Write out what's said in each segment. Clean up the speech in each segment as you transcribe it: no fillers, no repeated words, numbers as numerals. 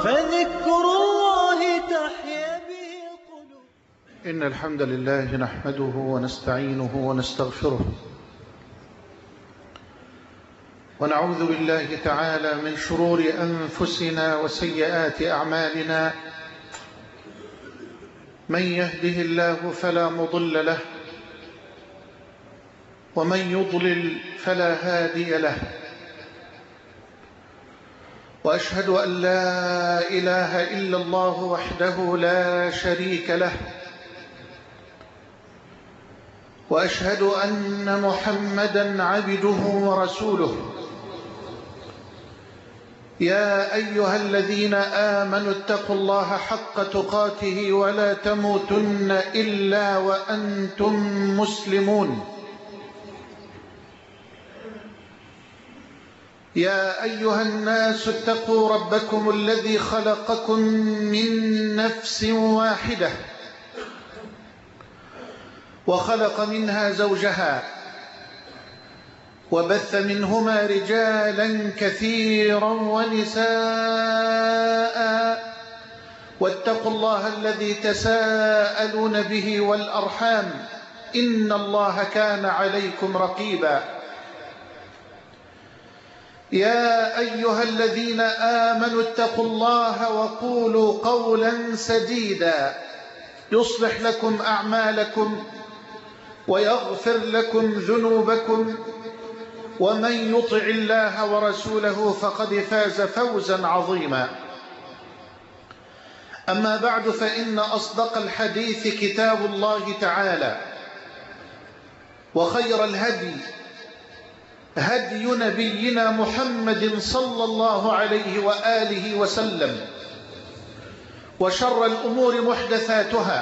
فذكر الله تحيا به القلوب. إن الحمد لله نحمده ونستعينه ونستغفره، ونعوذ بالله تعالى من شرور أنفسنا وسيئات أعمالنا. من يهده الله فلا مضل له، ومن يضلل فلا هادي له، وأشهد أن لا إله إلا الله وحده لا شريك له، وأشهد أن محمدًا عبده ورسوله. يا أيها الذين آمنوا اتقوا الله حق تقاته ولا تموتن إلا وأنتم مسلمون. يا أيها الناس اتقوا ربكم الذي خلقكم من نفس واحدة، وخلق منها زوجها، وبث منهما رجالا كثيرا ونساء، واتقوا الله الذي تساءلون به والأرحام، إن الله كان عليكم رقيبا. يا أيها الذين آمنوا اتقوا الله وقولوا قولا سديدا يصلح لكم أعمالكم ويغفر لكم ذنوبكم، ومن يطع الله ورسوله فقد فاز فوزا عظيما. أما بعد، فإن أصدق الحديث كتاب الله تعالى، وخير الهدي هدي نبينا محمد صلى الله عليه وآله وسلم، وشر الأمور محدثاتها،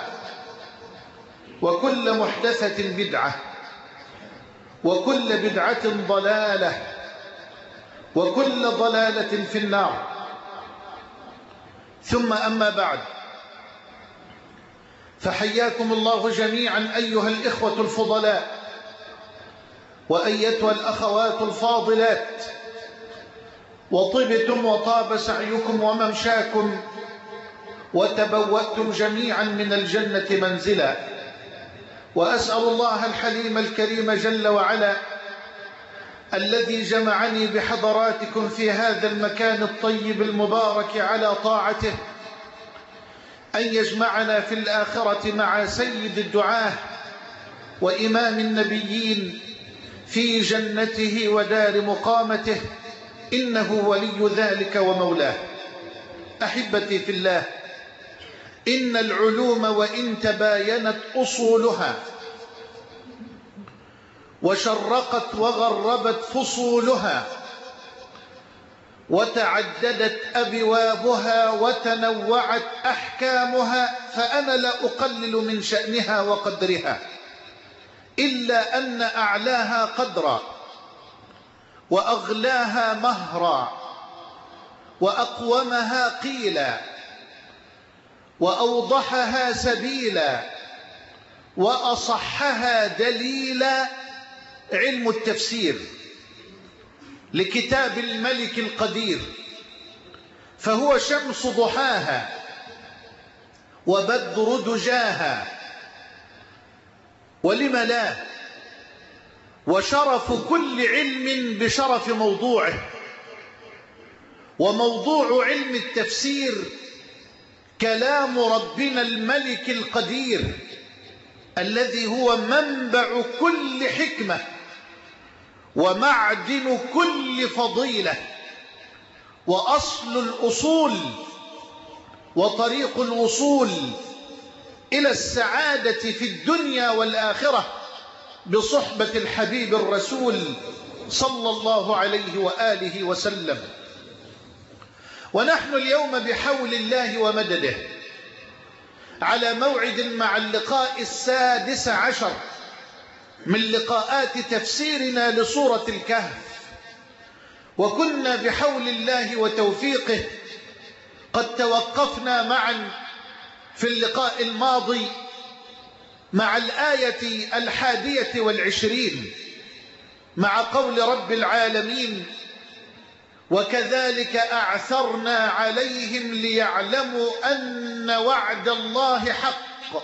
وكل محدثة بدعة، وكل بدعة ضلالة، وكل ضلالة في النار. ثم أما بعد، فحياكم الله جميعا أيها الإخوة الفضلاء، وأيتها الأخوات الفاضلات، وطبتم وطاب سعيكم وممشاكم، وتبوأتم جميعا من الجنة منزلا. وأسأل الله الحليم الكريم جل وعلا الذي جمعني بحضراتكم في هذا المكان الطيب المبارك على طاعته أن يجمعنا في الآخرة مع سيد الدعاة وإمام النبيين في جنته ودار مقامته، إنه ولي ذلك ومولاه. أحبتي في الله، إن العلوم وإن تباينت أصولها وشرقت وغربت فصولها، وتعددت أبوابها وتنوعت أحكامها، فأنا لا أقلل من شأنها وقدرها، إلا أن أعلاها قدرا، وأغلاها مهرا، وأقومها قيلا، وأوضحها سبيلا، وأصحها دليلا علم التفسير لكتاب الملك القدير، فهو شمس ضحاها وبدر دجاها، ولم لا، وشرف كل علم بشرف موضوعه. وموضوع علم التفسير كلام ربنا الملك القدير، الذي هو منبع كل حكمة ومعدن كل فضيلة، وأصل الأصول، وطريق الوصول إلى السعادة في الدنيا والآخرة بصحبة الحبيب الرسول صلى الله عليه وآله وسلم. ونحن اليوم بحول الله ومدده على موعد مع اللقاء السادس عشر من لقاءات تفسيرنا لسورة الكهف. وكنا بحول الله وتوفيقه قد توقفنا معا في اللقاء الماضي مع الآية 21 مع قول رب العالمين: وكذلك أعثرنا عليهم ليعلموا أن وعد الله حق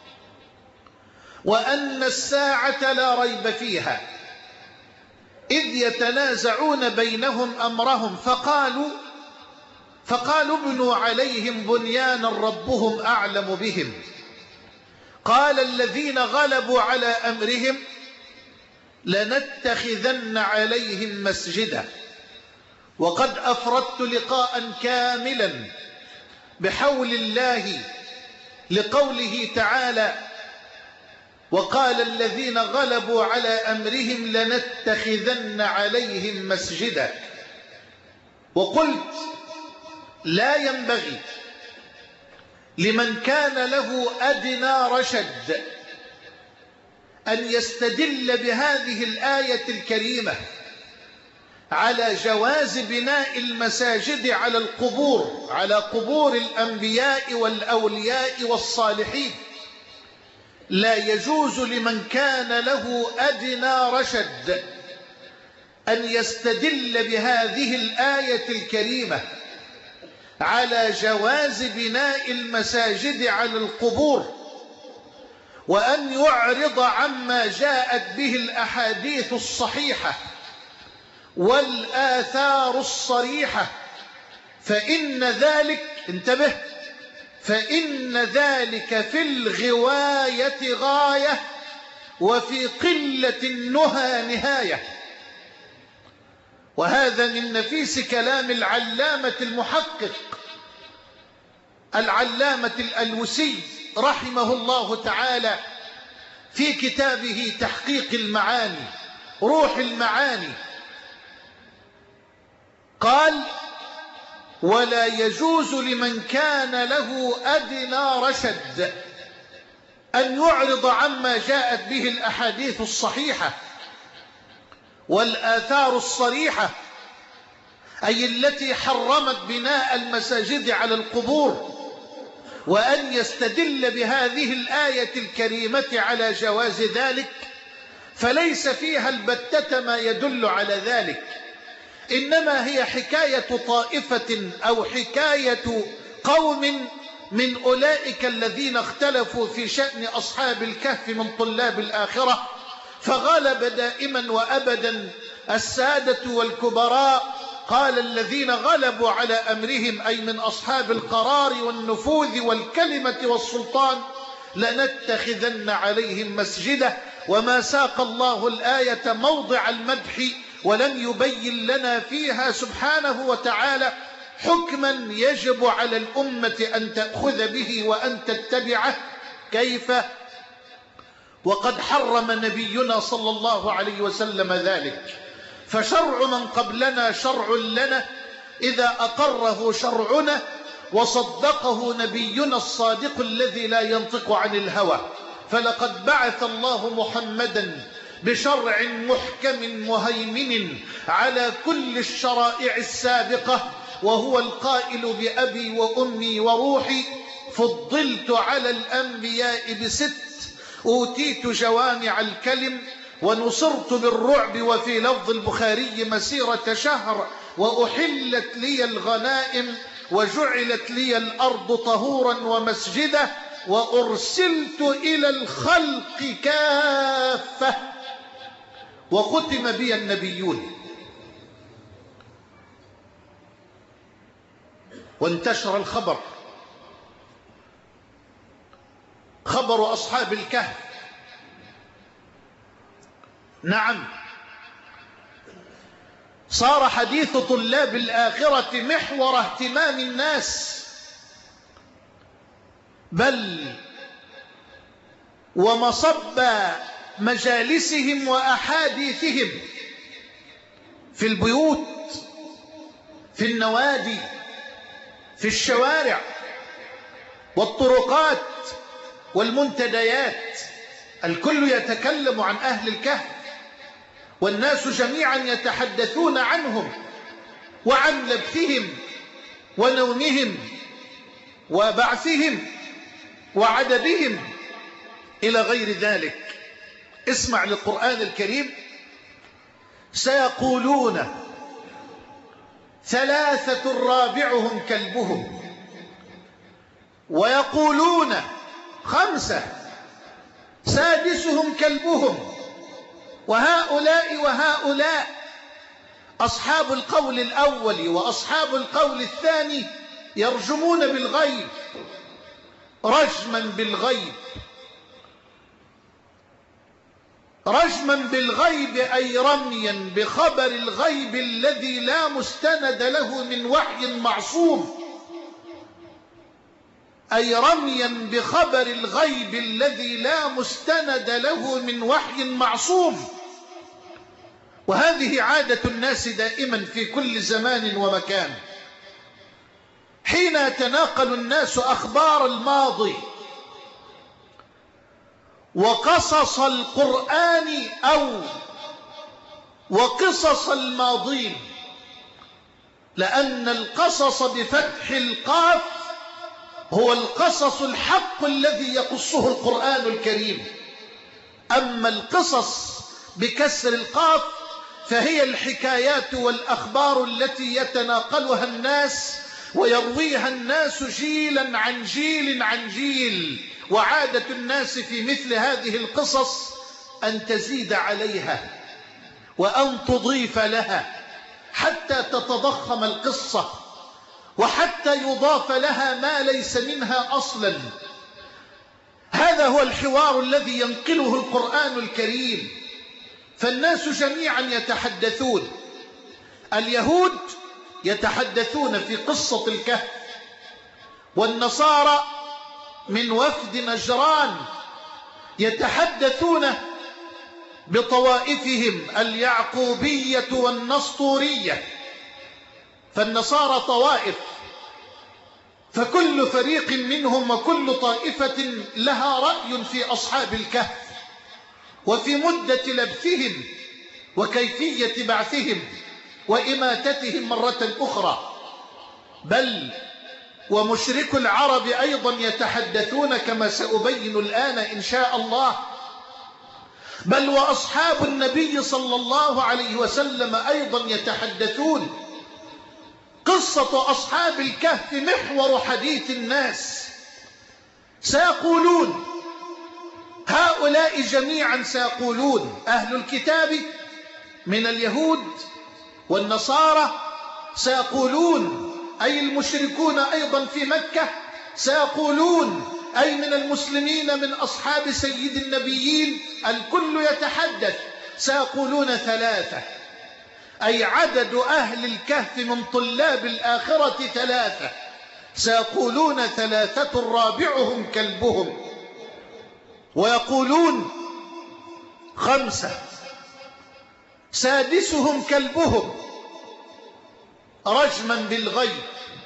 وأن الساعة لا ريب فيها إذ يتنازعون بينهم أمرهم فقالوا ابنوا عليهم بنيانا ربهم أعلم بهم قال الذين غلبوا على أمرهم لنتخذن عليهم مسجدا وقد أفردت لقاء كاملا بحول الله لقوله تعالى وقال الذين غلبوا على أمرهم لنتخذن عليهم مسجدا. وقلت لا ينبغي لمن كان له أدنى رشد أن يستدل بهذه الآية الكريمة على جواز بناء المساجد على القبور، على قبور الأنبياء والأولياء والصالحين. لا يجوز لمن كان له أدنى رشد أن يستدل بهذه الآية الكريمة على جواز بناء المساجد على القبور وأن يعرض عما جاءت به الأحاديث الصحيحة والآثار الصريحة، فإن ذلك انتبه فإن ذلك في الغواية غاية وفي قلة النهى نهاية. وهذا من نفيس كلام العلامة المحقق العلامة الألوسي رحمه الله تعالى في كتابه تحقيق المعاني روح المعاني. قال ولا يجوز لمن كان له أدنى رشد أن يعرض عما جاءت به الأحاديث الصحيحة والآثار الصريحة، أي التي حرمت بناء المساجد على القبور، وأن يستدل بهذه الآية الكريمة على جواز ذلك، فليس فيها البتة ما يدل على ذلك، إنما هي حكاية طائفة أو حكاية قوم من أولئك الذين اختلفوا في شأن أصحاب الكهف من طلاب الآخرة، فغلب دائما وأبدا السادة والكبراء. قال الذين غلبوا على أمرهم أي من أصحاب القرار والنفوذ والكلمة والسلطان لنتخذن عليهم مسجدا، وما ساق الله الآية موضع المدح ولم يبين لنا فيها سبحانه وتعالى حكما يجب على الأمة أن تأخذ به وأن تتبعه. كيف وقد حرم نبينا صلى الله عليه وسلم ذلك، فشرع من قبلنا شرع لنا إذا أقره شرعنا وصدقه نبينا الصادق الذي لا ينطق عن الهوى. فلقد بعث الله محمدا بشرع محكم مهيمن على كل الشرائع السابقة، وهو القائل بأبي وأمي وروحي فضلت على الأنبياء ب6 أوتيت جوامع الكلم ونصرت بالرعب، وفي لفظ البخاري مسيرة شهر، وأحلت لي الغنائم وجعلت لي الأرض طهورا ومسجدا، وأرسلت إلى الخلق كافة، وختم بي النبيون. وانتشر الخبر، خبر أصحاب الكهف. نعم، صار حديث طلاب الآخرة محور اهتمام الناس، بل ومصب مجالسهم وأحاديثهم في البيوت، في النوادي، في الشوارع والطرقات والمنتديات. الكل يتكلم عن أهل الكهف، والناس جميعا يتحدثون عنهم وعن لبثهم ونومهم وبعثهم وعددهم إلى غير ذلك. اسمع للقرآن الكريم: سيقولون 3 رابعهم كلبهم. ويقولون 5 سادسهم كلبهم. وهؤلاء وهؤلاء أصحاب القول الأول وأصحاب القول الثاني يرجمون بالغيب رجما بالغيب. رجما بالغيب أي رميا بخبر الغيب الذي لا مستند له من وحي معصوم، أي رميا بخبر الغيب الذي لا مستند له من وحي معصوم. وهذه عادة الناس دائما في كل زمان ومكان، حين يتناقل الناس أخبار الماضي وقصص القرآن أو وقصص الماضين، لأن القصص بفتح القاف هو القصص الحق الذي يقصه القرآن الكريم. أما القصص بكسر القاف فهي الحكايات والأخبار التي يتناقلها الناس ويرويها الناس جيلا عن جيل عن جيل. وعادة الناس في مثل هذه القصص أن تزيد عليها وأن تضيف لها حتى تتضخم القصة وحتى يضاف لها ما ليس منها أصلا. هذا هو الحوار الذي ينقله القرآن الكريم. فالناس جميعا يتحدثون. اليهود يتحدثون في قصة الكهف، والنصارى من وفد نجران يتحدثون بطوائفهم اليعقوبية والنسطورية. فالنصارى طوائف، فكل فريق منهم وكل طائفة لها رأي في أصحاب الكهف وفي مدة لبثهم وكيفية بعثهم وإماتتهم مرة أخرى. بل ومشرك العرب أيضا يتحدثون كما سأبين الآن إن شاء الله. بل وأصحاب النبي صلى الله عليه وسلم أيضا يتحدثون. قصة أصحاب الكهف محور حديث الناس. سيقولون هؤلاء جميعا، سيقولون أهل الكتاب من اليهود والنصارى، سيقولون أي المشركون أيضا في مكة، سيقولون أي من المسلمين من أصحاب سيد النبيين، الكل يتحدث. سيقولون 3 أي عدد أهل الكهف من طلاب الآخرة 3. سيقولون 3 رابعهم كلبهم. ويقولون 5 سادسهم كلبهم رجما بالغيب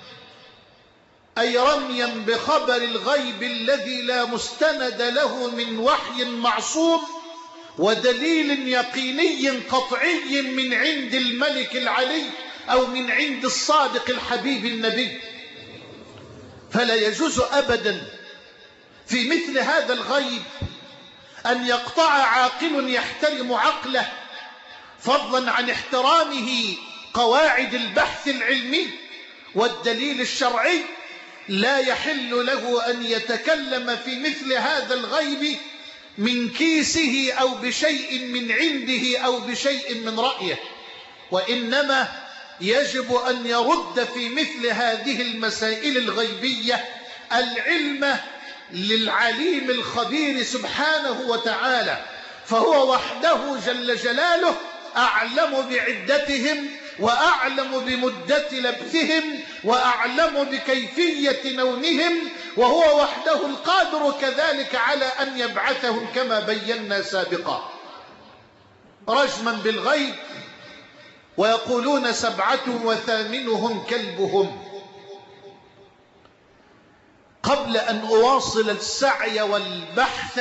أي رميا بخبر الغيب الذي لا مستند له من وحي معصوم ودليل يقيني قطعي من عند الملك العلي أو من عند الصادق الحبيب النبي. فلا يجوز أبدا في مثل هذا الغيب أن يقطع عاقل يحترم عقله، فضلا عن احترامه قواعد البحث العلمي والدليل الشرعي. لا يحل له أن يتكلم في مثل هذا الغيب من كيسه أو بشيء من عنده أو بشيء من رأيه، وإنما يجب أن يرد في مثل هذه المسائل الغيبية العلم للعليم الخبير سبحانه وتعالى. فهو وحده جل جلاله أعلم بعدتهم وأعلم بمدة لبثهم وأعلم بكيفية نومهم، وهو وحده القادر كذلك على أن يبعثهم كما بينا سابقا. رجما بالغيب. ويقولون 7 وثامنهم كلبهم. قبل أن أواصل السعي والبحث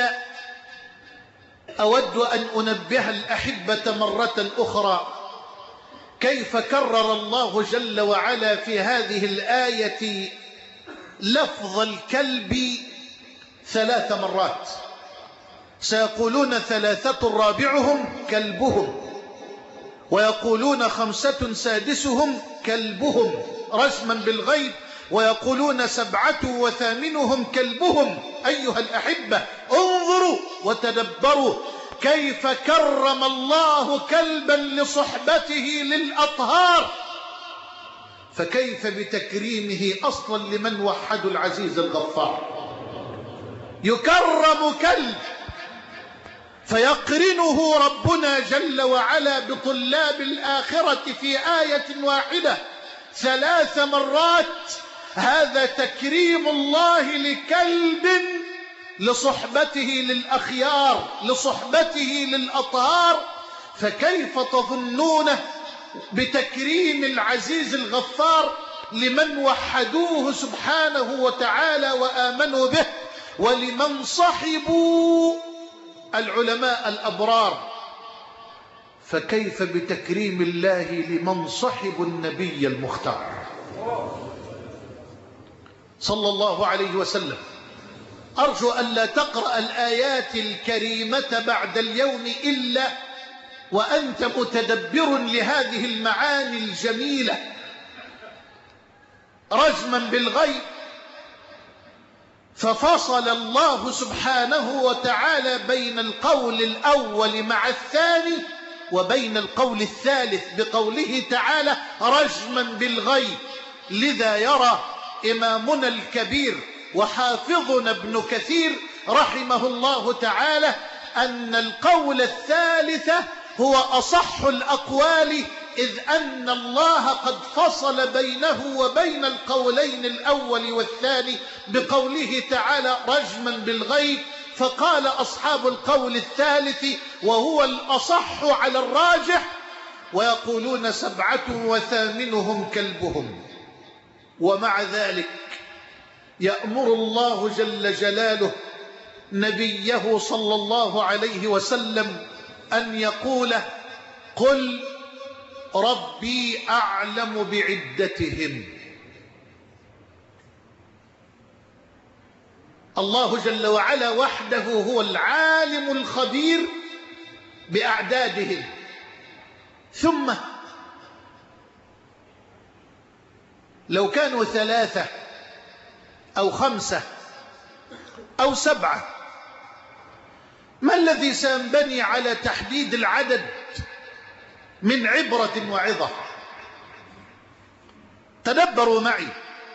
أود أن أنبه الأحبة مرة أخرى كيف كرر الله جل وعلا في هذه الآية لفظ الكلب 3 مرات. سيقولون 3 رابعهم كلبهم. ويقولون 5 سادسهم كلبهم رجما بالغيب، ويقولون 7 وثامنهم كلبهم. أيها الأحبة، انظروا وتدبروا كيف كرم الله كلبا لصحبته للأطهار، فكيف بتكريمه أصلا لمن وحدوا العزيز الغفار. يكرم كلب فيقرنه ربنا جل وعلا بطلاب الآخرة في آية واحدة 3 مرات. هذا تكريم الله لكلب لصحبته للأخيار، لصحبته للأطهار، فكيف تظنون بتكريم العزيز الغفار لمن وحدوه سبحانه وتعالى وآمنوا به، ولمن صحبوا العلماء الأبرار، فكيف بتكريم الله لمن صحبوا النبي المختار صلى الله عليه وسلم. أرجو أن لا تقرأ الآيات الكريمة بعد اليوم إلا وأنت متدبر لهذه المعاني الجميلة. رجما بالغيب، ففصل الله سبحانه وتعالى بين القول الأول مع الثاني وبين القول الثالث بقوله تعالى رجما بالغيب. لذا يرى إمامنا الكبير وحافظنا ابن كثير رحمه الله تعالى أن القول الثالث هو أصح الأقوال، إذ أن الله قد فصل بينه وبين القولين الأول والثاني بقوله تعالى رجما بالغيب. فقال أصحاب القول الثالث وهو الأصح على الراجح ويقولون 7 وثامنهم كلبهم. ومع ذلك يأمر الله جل جلاله نبيه صلى الله عليه وسلم أن يقول قل ربي أعلم بعدتهم. الله جل وعلا وحده هو العالم الخبير بأعدادهم. ثم لو كانوا 3 أو 5 أو 7، ما الذي سينبني على تحديد العدد من عبرة وعظة؟ تدبروا معي.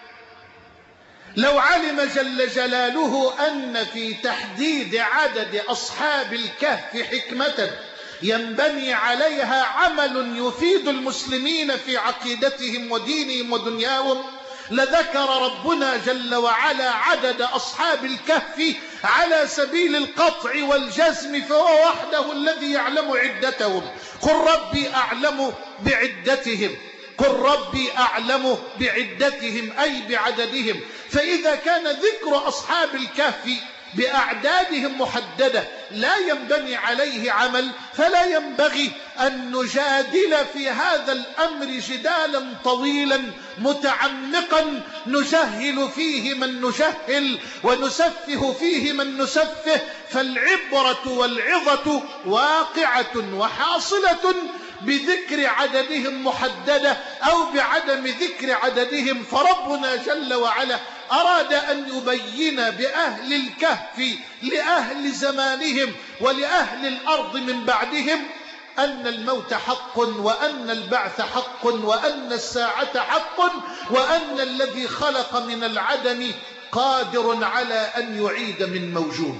لو علم جل جلاله أن في تحديد عدد أصحاب الكهف حكمة ينبني عليها عمل يفيد المسلمين في عقيدتهم ودينهم ودنياهم، لذكر ربنا جل وعلا عدد أصحاب الكهف على سبيل القطع والجزم، فهو وحده الذي يعلم عدتهم. قل ربي أعلم بعدتهم، قل ربي أعلم بعدتهم أي بعددهم. فإذا كان ذكر أصحاب الكهف بأعدادهم محددة لا ينبني عليه عمل، فلا ينبغي أن نجادل في هذا الأمر جدالا طويلا متعمقا نجهل فيه من نجهل ونسفه فيه من نسفه. فالعبرة والعظة واقعة وحاصلة بذكر عددهم محددة أو بعدم ذكر عددهم. فربنا جل وعلا أراد أن يبين بأهل الكهف لأهل زمانهم ولأهل الأرض من بعدهم أن الموت حق، وأن البعث حق، وأن الساعة حق، وأن الذي خلق من العدم قادر على أن يعيد من موجود.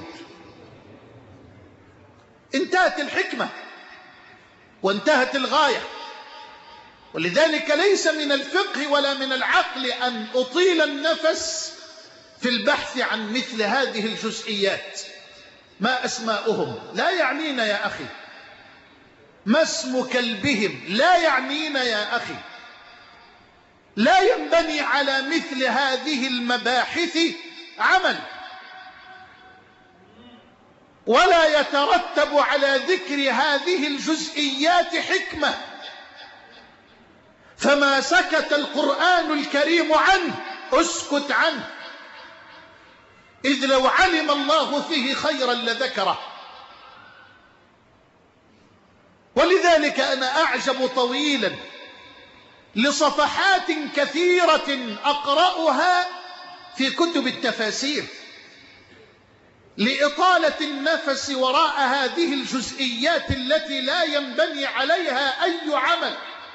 انتهت الحكمة وانتهت الغاية. ولذلك ليس من الفقه ولا من العقل أن أطيل النفس في البحث عن مثل هذه الجزئيات. ما أسماؤهم لا يعنينا يا أخي، ما اسم كلبهم لا يعنينا يا أخي. لا ينبني على مثل هذه المباحث عمل، ولا يترتب على ذكر هذه الجزئيات حكمة. فما سكت القرآن الكريم عنه اسكت عنه، إذ لو علم الله فيه خيرا لذكره. ولذلك أنا أعجب طويلا لصفحات كثيرة أقرأها في كتب التفاسير لإطالة النفس وراء هذه الجزئيات التي لا ينبني عليها أي عمل،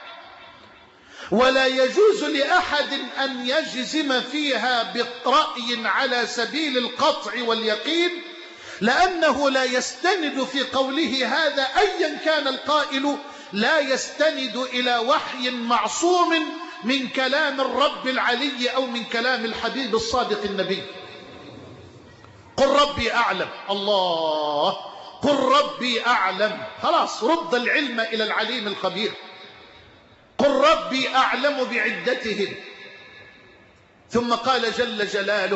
ولا يجوز لأحد أن يجزم فيها برأي على سبيل القطع واليقين، لأنه لا يستند في قوله هذا أيا كان القائل، لا يستند إلى وحي معصوم من كلام الرب العلي أو من كلام الحبيب الصادق النبي. قل ربي أعلم، الله، قل ربي أعلم، خلاص رد العلم إلى العليم الخبير. قل ربي أعلم بعدتهم. ثم قال جل جلاله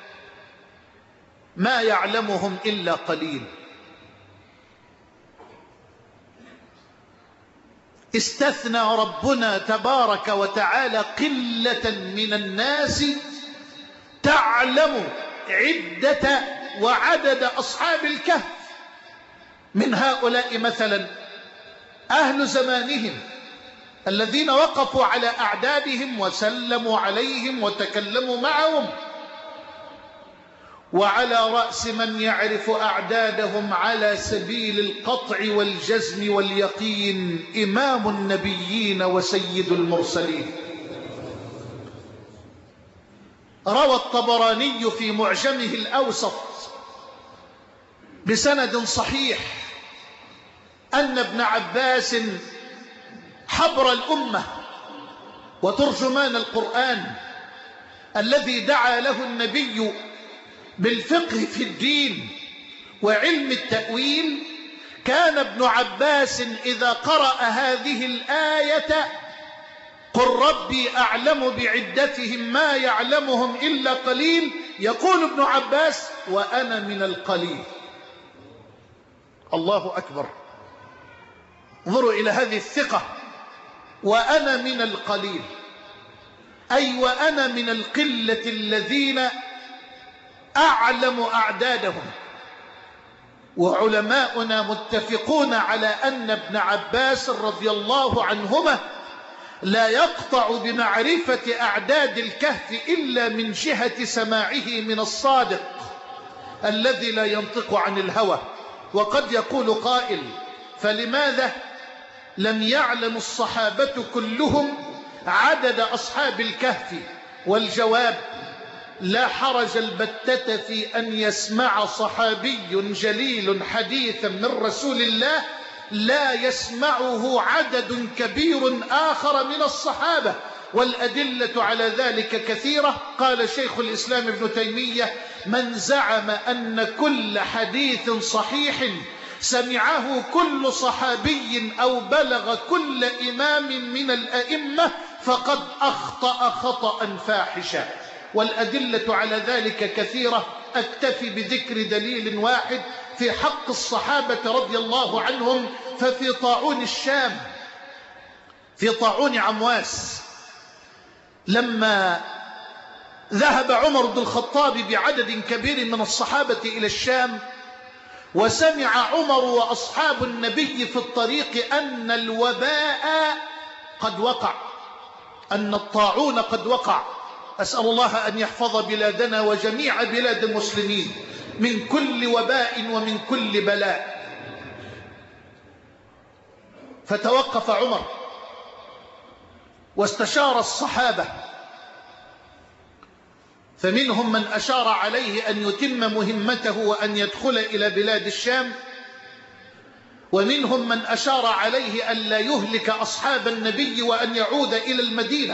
ما يعلمهم إلا قليل. استثنى ربنا تبارك وتعالى قلة من الناس تعلم عدة وعدد أصحاب الكهف. من هؤلاء مثلا أهل زمانهم الذين وقفوا على أعدادهم وسلموا عليهم وتكلموا معهم، وعلى رأس من يعرف أعدادهم على سبيل القطع والجزم واليقين إمام النبيين وسيد المرسلين. روى الطبراني في معجمه الأوسط بسند صحيح أن ابن عباس حبر الأمة وترجمان القرآن الذي دعا له النبي بالفقه في الدين وعلم التأويل، كان ابن عباس إذا قرأ هذه الآية قل ربي أعلم بعدتهم ما يعلمهم إلا قليل، يقول ابن عباس وأنا من القليل. الله أكبر، انظروا إلى هذه الثقة، وأنا من القليل، أي وأنا من القلة الذين أعلم أعدادهم. وعلماؤنا متفقون على أن ابن عباس رضي الله عنهما لا يقطع بمعرفة أعداد الكهف إلا من جهة سماعه من الصادق الذي لا ينطق عن الهوى. وقد يقول قائل فلماذا لم يعلم الصحابة كلهم عدد أصحاب الكهف؟ والجواب لا حرج البتة في أن يسمع صحابي جليل حديثا من رسول الله لا يسمعه عدد كبير آخر من الصحابة، والأدلة على ذلك كثيرة. قال شيخ الإسلام ابن تيمية من زعم أن كل حديث صحيح سمعه كل صحابي أو بلغ كل إمام من الأئمة فقد أخطأ خطأ فاحشا، والأدلة على ذلك كثيرة. أكتفي بذكر دليل واحد في حق الصحابة رضي الله عنهم، ففي طاعون الشام، في طاعون عمواس، لما ذهب عمر بن الخطاب بعدد كبير من الصحابة إلى الشام، وسمع عمر وأصحاب النبي في الطريق أن الوباء قد وقع، أن الطاعون قد وقع. أسأل الله أن يحفظ بلادنا وجميع بلاد المسلمين من كل وباء ومن كل بلاء. فتوقف عمر واستشار الصحابة، فمنهم من أشار عليه أن يتم مهمته وأن يدخل إلى بلاد الشام، ومنهم من أشار عليه أن لا يهلك أصحاب النبي وأن يعود إلى المدينة.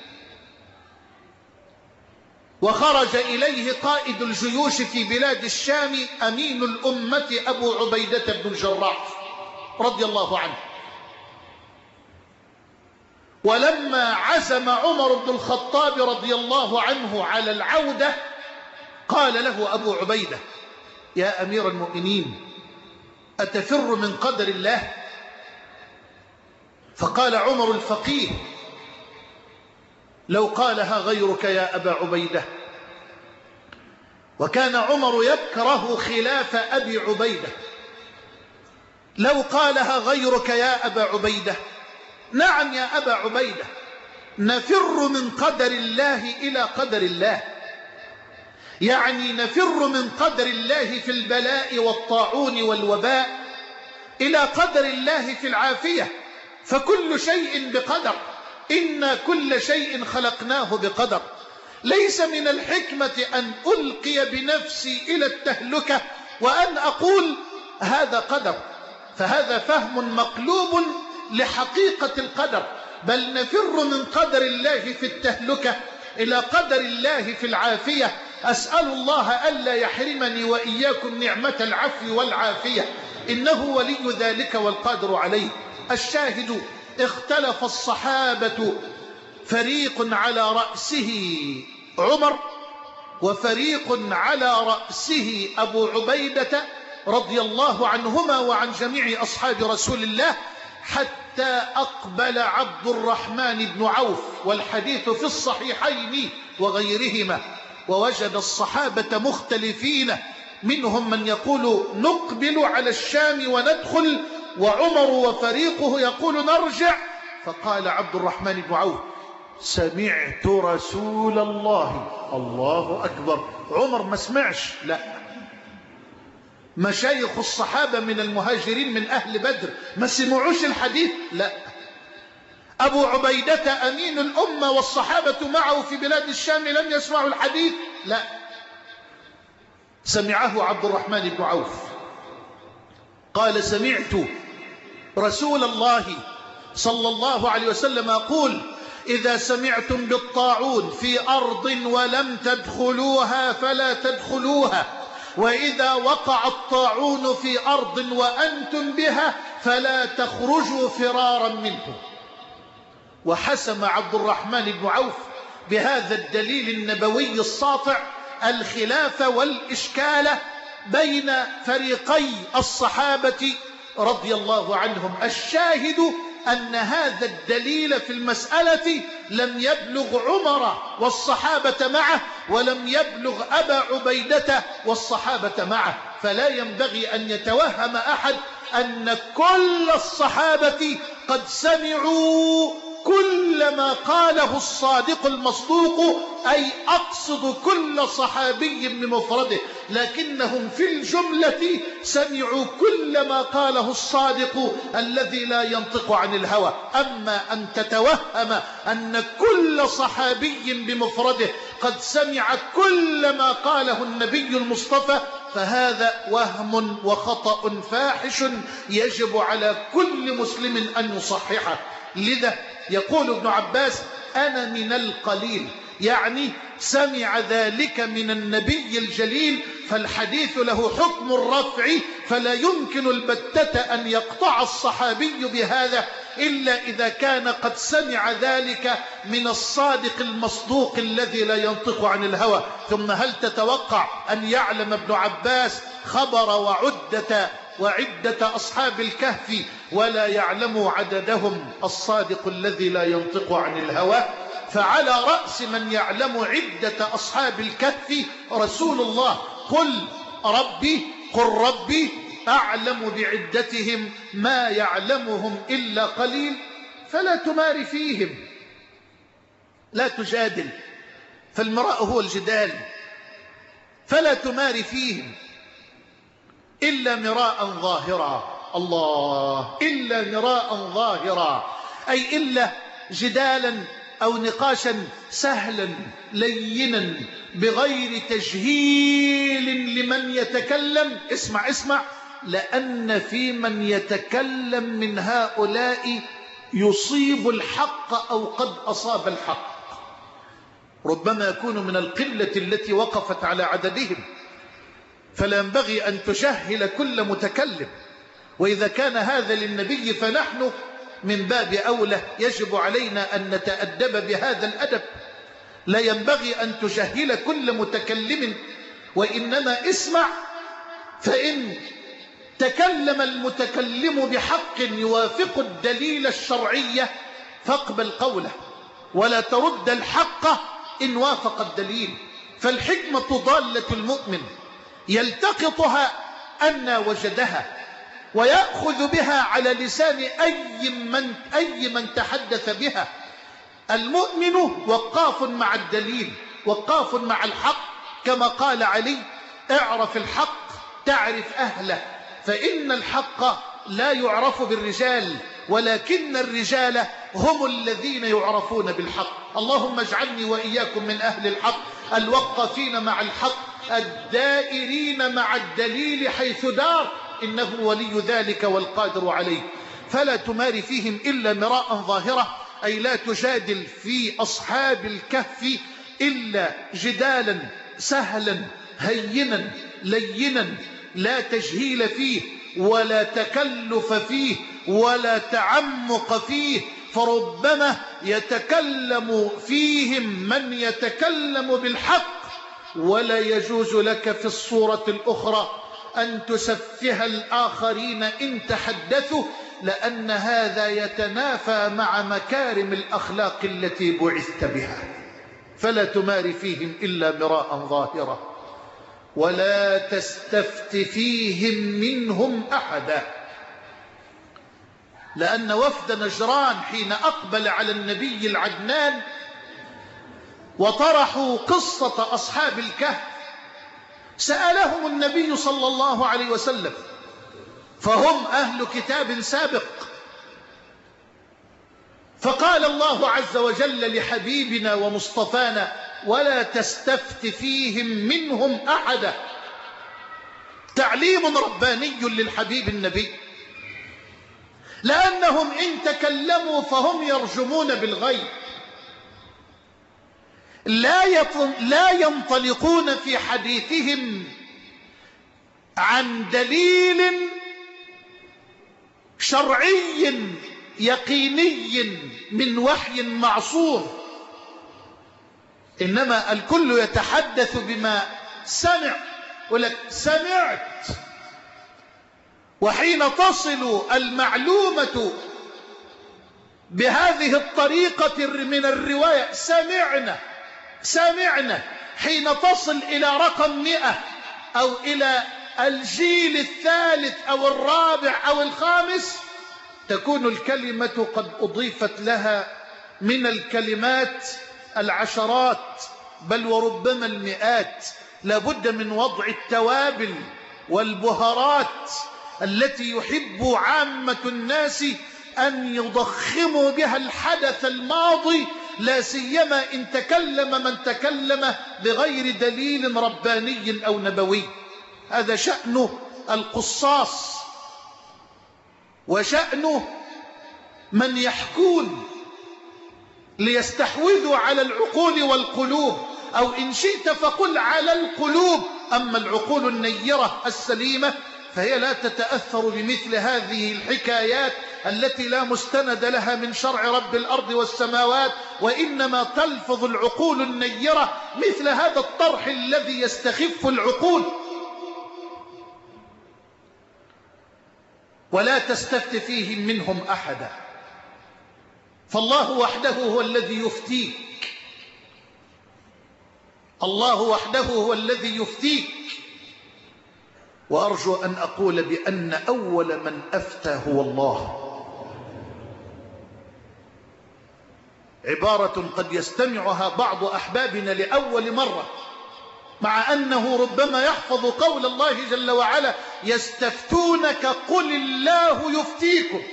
وخرج إليه قائد الجيوش في بلاد الشام أمين الأمة أبو عبيدة بن الجراح رضي الله عنه. ولما عزم عمر بن الخطاب رضي الله عنه على العودة قال له أبو عبيدة يا أمير المؤمنين أتفر من قدر الله؟ فقال عمر الفقيه لو قالها غيرك يا أبا عبيدة. وكان عمر يكره خلاف أبي عبيدة، لو قالها غيرك يا أبا عبيدة: نعم يا أبا عبيدة، نفر من قدر الله إلى قدر الله، يعني نفر من قدر الله في البلاء والطاعون والوباء إلى قدر الله في العافية، فكل شيء بقدر، إن كل شيء خلقناه بقدر. ليس من الحكمة أن ألقي بنفسي إلى التهلكة وأن أقول هذا قدر، فهذا فهم مقلوب لحقيقة القدر، بل نفر من قدر الله في التهلكة إلى قدر الله في العافية. أسأل الله ألا يحرمني وإياكم نعمة العفو والعافية، إنه ولي ذلك والقادر عليه. الشاهد: اختلف الصحابة، فريق على رأسه عمر، وفريق على رأسه أبو عبيدة رضي الله عنهما وعن جميع أصحاب رسول الله، حتى أقبل عبد الرحمن بن عوف، والحديث في الصحيحين وغيرهما، ووجد الصحابة مختلفين، منهم من يقول نقبل على الشام وندخل، وعمر وفريقه يقول نرجع. فقال عبد الرحمن بن عوف: سمعت رسول الله. الله أكبر. عمر ما سمعش، لا. مشايخ الصحابة من المهاجرين من أهل بدر ما سمعوش الحديث، لا. أبو عبيدة أمين الأمة والصحابة معه في بلاد الشام لم يسمعوا الحديث، لا. سمعه عبد الرحمن بن عوف، قال: سمعت رسول الله صلى الله عليه وسلم يقول: إذا سمعتم بالطاعون في أرض ولم تدخلوها فلا تدخلوها، وإذا وقع الطاعون في أرض وأنتم بها فلا تخرجوا فرارا منه. وحسم عبد الرحمن بن عوف بهذا الدليل النبوي الساطع الخلاف والإشكال بين فريقي الصحابة رضي الله عنهم. الشاهد أن هذا الدليل في المسألة لم يبلغ عمر والصحابة معه، ولم يبلغ أبا عبيدة والصحابة معه، فلا ينبغي أن يتوهم أحد أن كل الصحابة قد سمعوا كل ما قاله الصادق المصدوق، أي أقصد كل صحابي بمفرده، لكنهم في الجملة سمعوا كل ما قاله الصادق الذي لا ينطق عن الهوى. أما أن تتوهم أن كل صحابي بمفرده قد سمع كل ما قاله النبي المصطفى، فهذا وهم وخطأ فاحش يجب على كل مسلم أن يصححه. لذا يقول ابن عباس: أنا من القليل، يعني سمع ذلك من النبي الجليل، فالحديث له حكم الرفع، فلا يمكن البتة أن يقطع الصحابي بهذا إلا إذا كان قد سمع ذلك من الصادق المصدوق الذي لا ينطق عن الهوى. ثم هل تتوقع أن يعلم ابن عباس خبر وعدة أصحاب الكهف ولا يعلم عددهم الصادق الذي لا ينطق عن الهوى؟ فعلى رأس من يعلم عدة أصحاب الكهف رسول الله: قل ربي أعلم بعدتهم ما يعلمهم إلا قليل، فلا تمار فيهم، لا تجادل، فالمراء هو الجدال، فلا تمار فيهم إلا مراء ظاهرا. الله، إلا مراء ظاهرا، أي إلا جدالا أو نقاشا سهلا لينا بغير تجهيل لمن يتكلم. اسمع، لأن في من يتكلم من هؤلاء يصيب الحق أو قد أصاب الحق، ربما يكون من القلة التي وقفت على عددهم، فلا ينبغي أن تجهل كل متكلم. وإذا كان هذا للنبي فنحن من باب أولى يجب علينا أن نتأدب بهذا الأدب. لا ينبغي أن تجهل كل متكلم، وإنما اسمع، فإن تكلم المتكلم بحق يوافق الدليل الشرعي فاقبل قوله، ولا ترد الحق إن وافق الدليل. فالحكمة ضالة المؤمن يلتقطها أن وجدها، ويأخذ بها على لسان أي من تحدث بها. المؤمن وقاف مع الدليل، وقاف مع الحق، كما قال علي: اعرف الحق تعرف أهله، فإن الحق لا يعرف بالرجال ولكن الرجال هم الذين يعرفون بالحق. اللهم اجعلني وإياكم من أهل الحق، الوقفين مع الحق، الدائرين مع الدليل حيث دار، إنه ولي ذلك والقادر عليه. فلا تماري فيهم إلا مراء ظاهرة، أي لا تجادل في أصحاب الكهف إلا جدالا سهلا هينا لينا، لا تجهيل فيه ولا تكلف فيه ولا تعمق فيه، فربما يتكلم فيهم من يتكلم بالحق، ولا يجوز لك في الصورة الأخرى أن تسفه الآخرين إن تحدثوا، لأن هذا يتنافى مع مكارم الأخلاق التي بعثت بها. فلا تمار فيهم إلا مراء ظاهرا، ولا تستفت فيهم منهم أحدا. لأن وفد نجران حين أقبل على النبي العدنان وطرحوا قصة أصحاب الكهف، سألهم النبي صلى الله عليه وسلم، فهم أهل كتاب سابق، فقال الله عز وجل لحبيبنا ومصطفانا: ولا تستفت فيهم منهم أحدا. تعليم رباني للحبيب النبي، لأنهم إن تكلموا فهم يرجمون بالغيب، لا ينطلقون في حديثهم عن دليل شرعي يقيني من وحي معصور، إنما الكل يتحدث بما سمع. ولك سمعت، وحين تصل المعلومة بهذه الطريقة من الرواية سمعنا، حين تصل إلى رقم 100 أو إلى الجيل الثالث أو الرابع أو الخامس، تكون الكلمة قد أضيفت لها من الكلمات العشرات بل وربما المئات. لابد من وضع التوابل والبهارات التي يحب عامة الناس أن يضخموا بها الحدث الماضي، لا سيما إن تكلم من تكلم بغير دليل رباني أو نبوي. هذا شأن القصاص وشأن من يحكون ليستحوذوا على العقول والقلوب، أو إن شئت فقل على القلوب. أما العقول النيرة السليمة فهي لا تتأثر بمثل هذه الحكايات التي لا مستند لها من شرع رب الأرض والسماوات، وإنما تلفظ العقول النيرة مثل هذا الطرح الذي يستخف العقول. ولا تستفت فيهم منهم أحدا، فالله وحده هو الذي يفتيك، الله وحده هو الذي يفتيك. وأرجو أن أقول بأن أول من أفتى هو الله. عبارة قد يستمعها بعض أحبابنا لأول مرة، مع أنه ربما يحفظ قول الله جل وعلا: يستفتونك قل الله يفتيكم.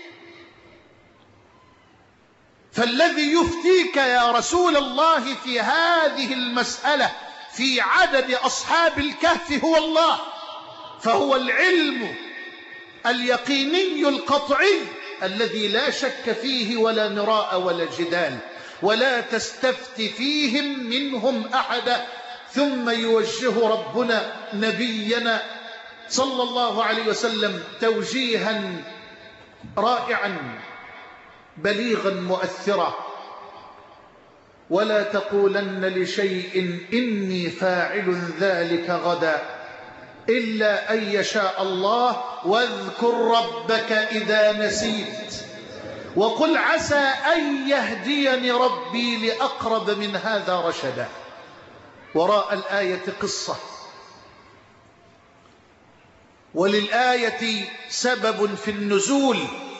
فالذي يفتيك يا رسول الله في هذه المسألة في عدد أصحاب الكهف هو الله، فهو العلم اليقيني القطعي الذي لا شك فيه ولا مراء ولا جدال. ولا تستفت فيهم منهم أحدا. ثم يوجه ربنا نبينا صلى الله عليه وسلم توجيها رائعا بليغا مؤثرا: ولا تقولن لشيء إني فاعل ذلك غدا إلا أن يشاء الله، واذكر ربك إذا نسيت، وقل عسى أن يهديني ربي لأقرب من هذا رشدا. وراء الآية قصة، وللآية سبب في النزول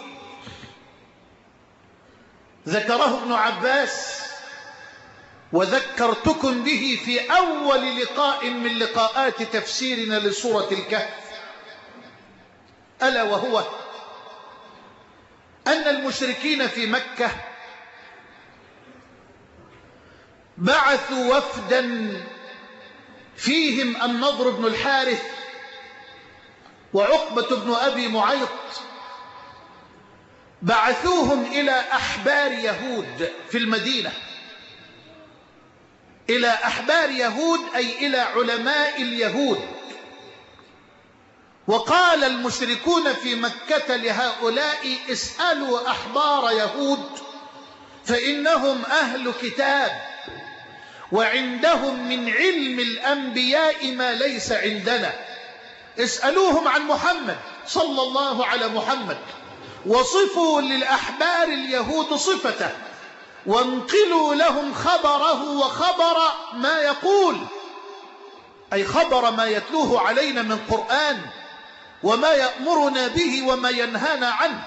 ذكره ابن عباس وذكرتكم به في أول لقاء من لقاءات تفسيرنا لسورة الكهف، ألا وهو أن المشركين في مكة بعثوا وفدا فيهم النضر بن الحارث وعقبة بن أبي معيط، بعثوهم إلى أحبار يهود في المدينة، إلى أحبار يهود أي إلى علماء اليهود. وقال المشركون في مكة لهؤلاء: اسألوا أحبار يهود فإنهم أهل كتاب وعندهم من علم الأنبياء ما ليس عندنا. اسألوهم عن محمد صلى الله على محمد، وصفوا للأحبار اليهود صفته، وانقلوا لهم خبره وخبر ما يقول، أي خبر ما يتلوه علينا من قرآن وما يأمرنا به وما ينهانا عنه،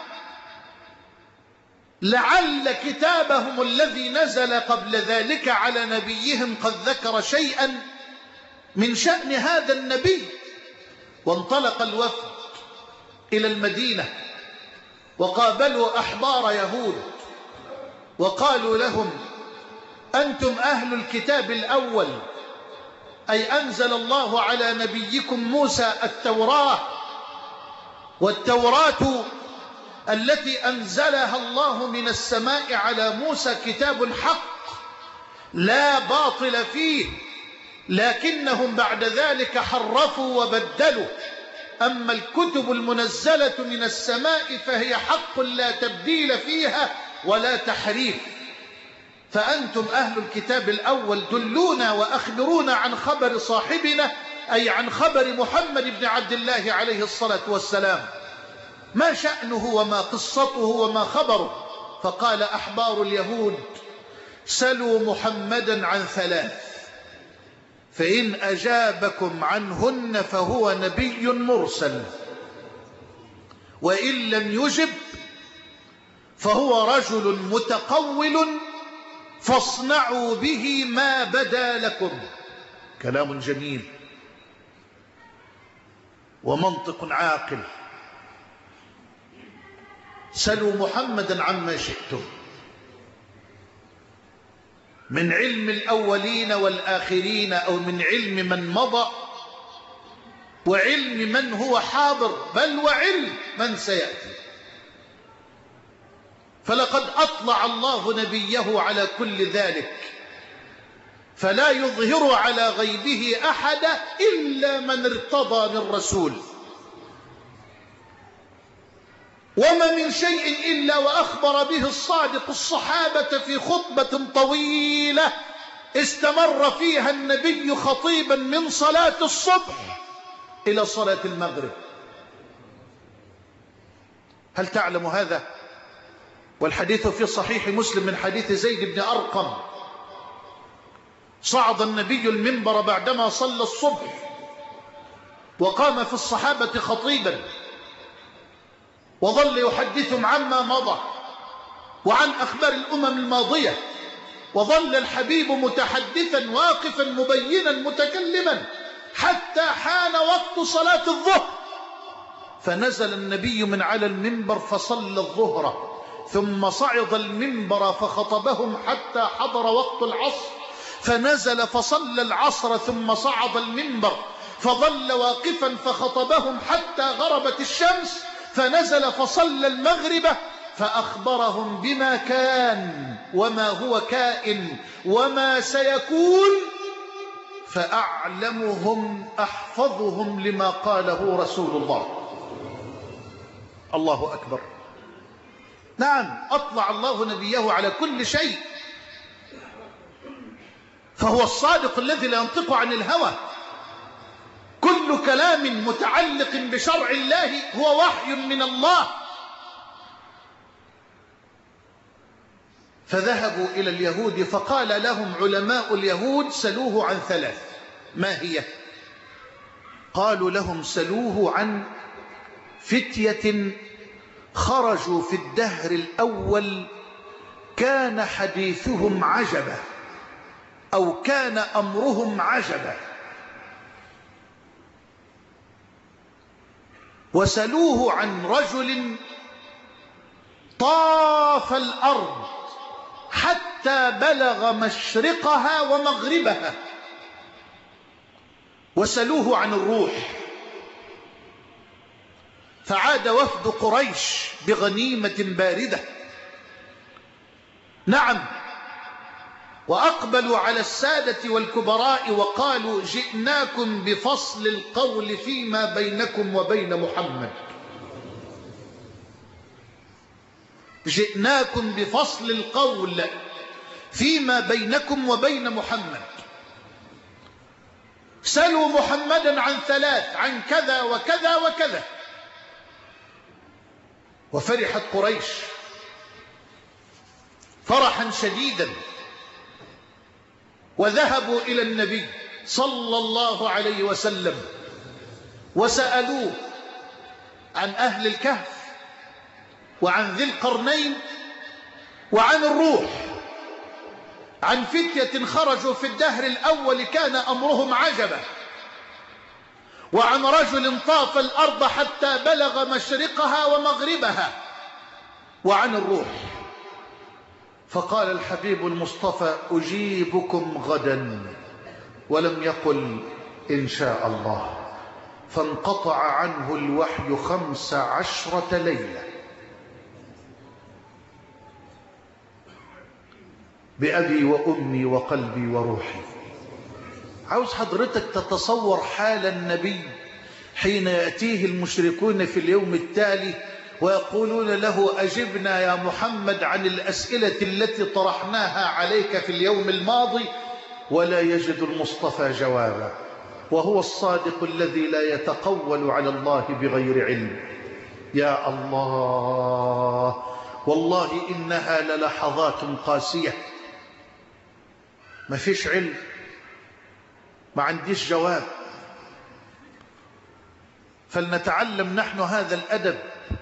لعل كتابهم الذي نزل قبل ذلك على نبيهم قد ذكر شيئا من شأن هذا النبي. وانطلق الوفد إلى المدينة وقابلوا أحبار يهود وقالوا لهم: أنتم أهل الكتاب الأول، أي أنزل الله على نبيكم موسى التوراة، والتوراة التي أنزلها الله من السماء على موسى كتاب حق لا باطل فيه، لكنهم بعد ذلك حرفوا وبدلوا. أما الكتب المنزلة من السماء فهي حق لا تبديل فيها ولا تحريف. فأنتم أهل الكتاب الأول، دلونا وأخبرونا عن خبر صاحبنا، أي عن خبر محمد بن عبد الله عليه الصلاة والسلام، ما شأنه وما قصته وما خبره. فقال أحبار اليهود: سلوا محمدا عن ثلاث، فإن أجابكم عنهن فهو نبي مرسل، وإن لم يجب فهو رجل متقول، فاصنعوا به ما بدا لكم. كلام جميل ومنطق عاقل. سلوا محمدا عما شئتم من علم الأولين والآخرين، أو من علم من مضى وعلم من هو حاضر، بل وعلم من سيأتي. فلقد أطلع الله نبيه على كل ذلك، فلا يظهر على غيبه أحد إلا من ارتضى من رسول. وما من شيء إلا وأخبر به الصادق الصحابة في خطبة طويلة استمر فيها النبي خطيبا من صلاة الصبح إلى صلاة المغرب. هل تعلم هذا؟ والحديث في صحيح مسلم من حديث زيد بن أرقم: صعد النبي المنبر بعدما صلى الصبح وقام في الصحابة خطيبا، وظل يحدثهم عما مضى وعن أخبار الأمم الماضية، وظل الحبيب متحدثا واقفا مبينا متكلما حتى حان وقت صلاة الظهر، فنزل النبي من على المنبر فصلى الظهر، ثم صعد المنبر فخطبهم حتى حضر وقت العصر، فنزل فصلى العصر، ثم صعد المنبر فظل واقفا فخطبهم حتى غربت الشمس، فنزل فصلى المغرب، فأخبرهم بما كان وما هو كائن وما سيكون، فأعلمهم أحفظهم لما قاله رسول الله. الله أكبر. نعم، أطلع الله نبيه على كل شيء، فهو الصادق الذي لا ينطق عن الهوى. كل كلام متعلق بشرع الله هو وحي من الله. فذهبوا إلى اليهود فقال لهم علماء اليهود: سلوه عن ثلاث. ما هي؟ قالوا لهم: سلوه عن فتية خرجوا في الدهر الأول كان حديثهم عجبا أو كان أمرهم عجبا، وسألوه عن رجل طاف الأرض حتى بلغ مشرقها ومغربها، وسألوه عن الروح. فعاد وفد قريش بغنيمة باردة، نعم، وأقبلوا على السادة والكبراء وقالوا جئناكم بفصل القول فيما بينكم وبين محمد، جئناكم بفصل القول فيما بينكم وبين محمد. سألوا محمدا عن ثلاث، عن كذا وكذا وكذا. وفرحت قريش فرحا شديدا، وذهبوا إلى النبي صلى الله عليه وسلم وسألوه عن أهل الكهف وعن ذي القرنين وعن الروح، عن فتية خرجوا في الدهر الأول كان أمرهم عجبا، وعن رجل طاف الأرض حتى بلغ مشرقها ومغربها، وعن الروح. فقال الحبيب المصطفى أجيبكم غدا، ولم يقل إن شاء الله. فانقطع عنه الوحي 15 ليلة. بأبي وأمي وقلبي وروحي. عاوز حضرتك تتصور حال النبي حين يأتيه المشركون في اليوم التالي ويقولون له أجبنا يا محمد عن الأسئلة التي طرحناها عليك في اليوم الماضي، ولا يجد المصطفى جوابا، وهو الصادق الذي لا يتقول على الله بغير علم. يا الله، والله إنها للحظات قاسية. ما فيش علم، ما عنديش جواب. فلنتعلم نحن هذا الأدب.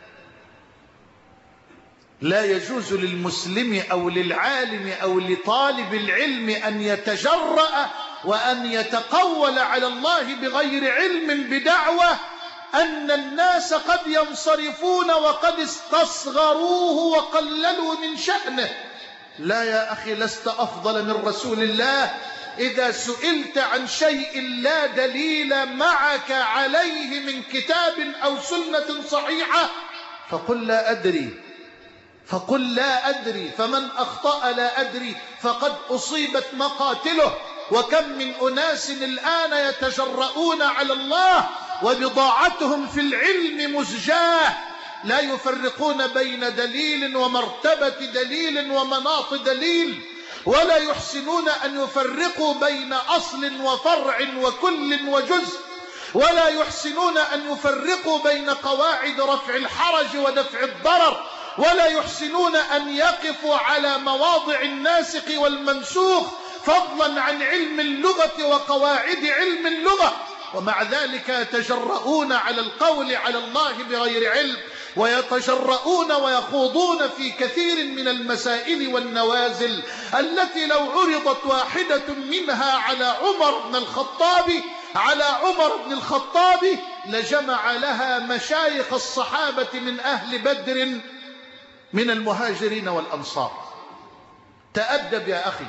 لا يجوز للمسلم أو للعالم أو لطالب العلم أن يتجرأ وأن يتقول على الله بغير علم بدعوى أن الناس قد ينصرفون وقد استصغروه وقللوا من شأنه. لا يا أخي، لست أفضل من رسول الله. إذا سئلت عن شيء لا دليل معك عليه من كتاب أو سنة صحيحة فقل لا أدري، فقل لا أدري. فمن أخطأ لا أدري فقد أصيبت مقاتله. وكم من أناس الآن يتجرؤون على الله وبضاعتهم في العلم مزجاه، لا يفرقون بين دليل ومرتبة دليل ومناط دليل، ولا يحسنون أن يفرقوا بين أصل وفرع وكل وجزء، ولا يحسنون أن يفرقوا بين قواعد رفع الحرج ودفع الضرر، ولا يحسنون أن يقفوا على مواضع الناسخ والمنسوخ فضلا عن علم اللغة وقواعد علم اللغة. ومع ذلك يتجرؤون على القول على الله بغير علم، ويتجرؤون ويخوضون في كثير من المسائل والنوازل التي لو عرضت واحدة منها على عمر بن الخطاب لجمع لها مشايخ الصحابة من أهل بدر من المهاجرين والأنصار. تأدب يا أخي،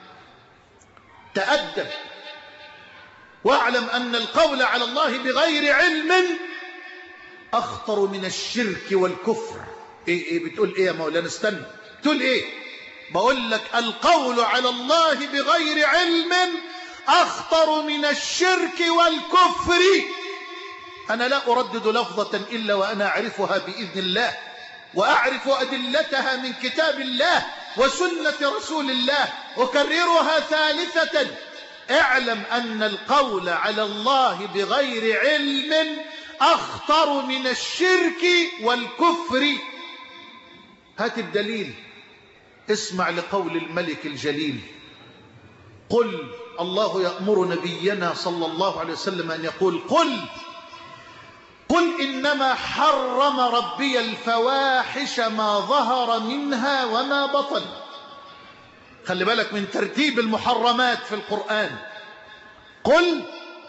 تأدب، واعلم أن القول على الله بغير علم أخطر من الشرك والكفر. إيه بتقول إيه يا مولانا؟ استنى، تقول إيه؟ بقول لك القول على الله بغير علم أخطر من الشرك والكفر. أنا لا أردد لفظة إلا وأنا أعرفها بإذن الله، وأعرف أدلتها من كتاب الله وسنة رسول الله. أكررها ثالثة: اعلم أن القول على الله بغير علم أخطر من الشرك والكفر. هات الدليل. اسمع لقول الملك الجليل: قل، الله يأمر نبينا صلى الله عليه وسلم أن يقول: قل قل إنما حرم ربي الفواحش ما ظهر منها وما بطن. خلي بالك من ترتيب المحرمات في القرآن. قل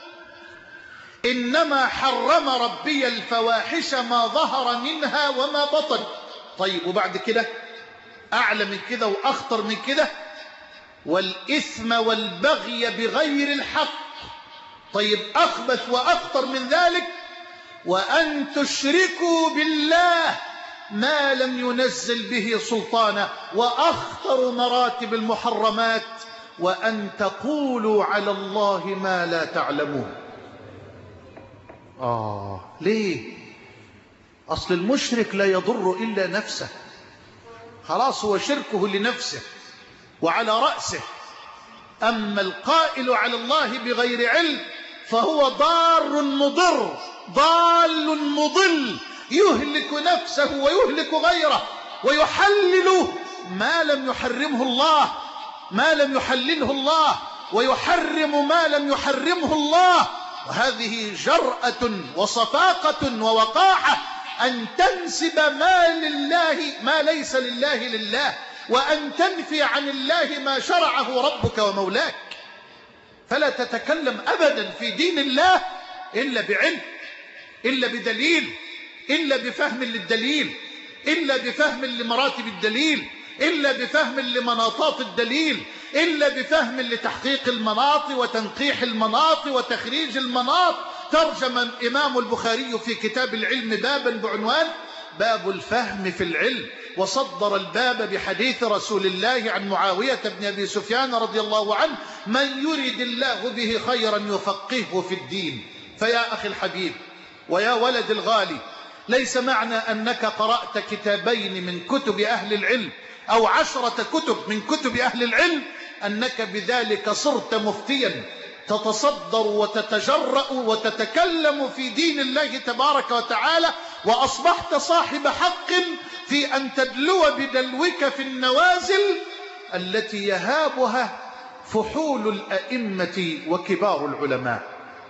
إنما حرم ربي الفواحش ما ظهر منها وما بطن. طيب وبعد كده أعلى من كده وأخطر من كده، والإثم والبغي بغير الحق. طيب أخبث وأخطر من ذلك، وأن تشركوا بالله ما لم ينزل به سلطانا. وأخطر مراتب المحرمات، وأن تقولوا على الله ما لا تعلمون. ليه؟ أصل المشرك لا يضر إلا نفسه، خلاص هو شركه لنفسه وعلى رأسه. أما القائل على الله بغير علم فهو ضار مضر، ضال مضل، يهلك نفسه ويهلك غيره، ويحلل ما لم يحرمه الله، ما لم يحلله الله، ويحرم ما لم يحرمه الله. وهذه جرأة وصفاقة ووقاحة أن تنسب ما ليس لله، وأن تنفي عن الله ما شرعه ربك ومولاك. فلا تتكلم أبدا في دين الله إلا بعلم، إلا بدليل، إلا بفهم للدليل، إلا بفهم لمراتب الدليل، إلا بفهم لمناطات الدليل، إلا بفهم لتحقيق المناط وتنقيح المناط وتخريج المناط. ترجم الإمام البخاري في كتاب العلم بابا بعنوان باب الفهم في العلم، وصدر الباب بحديث رسول الله عن معاوية بن أبي سفيان رضي الله عنه: من يرد الله به خيرا يفقهه في الدين. فيا أخي الحبيب ويا ولد الغالي، ليس معنى أنك قرأت كتابين من كتب أهل العلم أو 10 كتب من كتب أهل العلم أنك بذلك صرت مفتيا تتصدر وتتجرأ وتتكلم في دين الله تبارك وتعالى، وأصبحت صاحب حق في أن تدلو بدلوك في النوازل التي يهابها فحول الأئمة وكبار العلماء.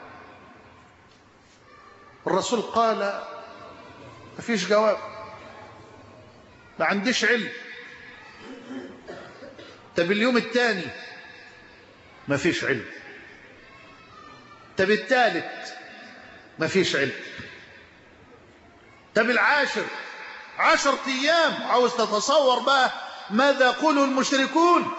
الرسول قال: ما فيش جواب، ما عنديش علم. طب اليوم الثاني ما فيش علم. طب الثالث ما فيش علم. طب العاشر 10 أيام. عاوز تتصور بقى ماذا يقوله المشركون،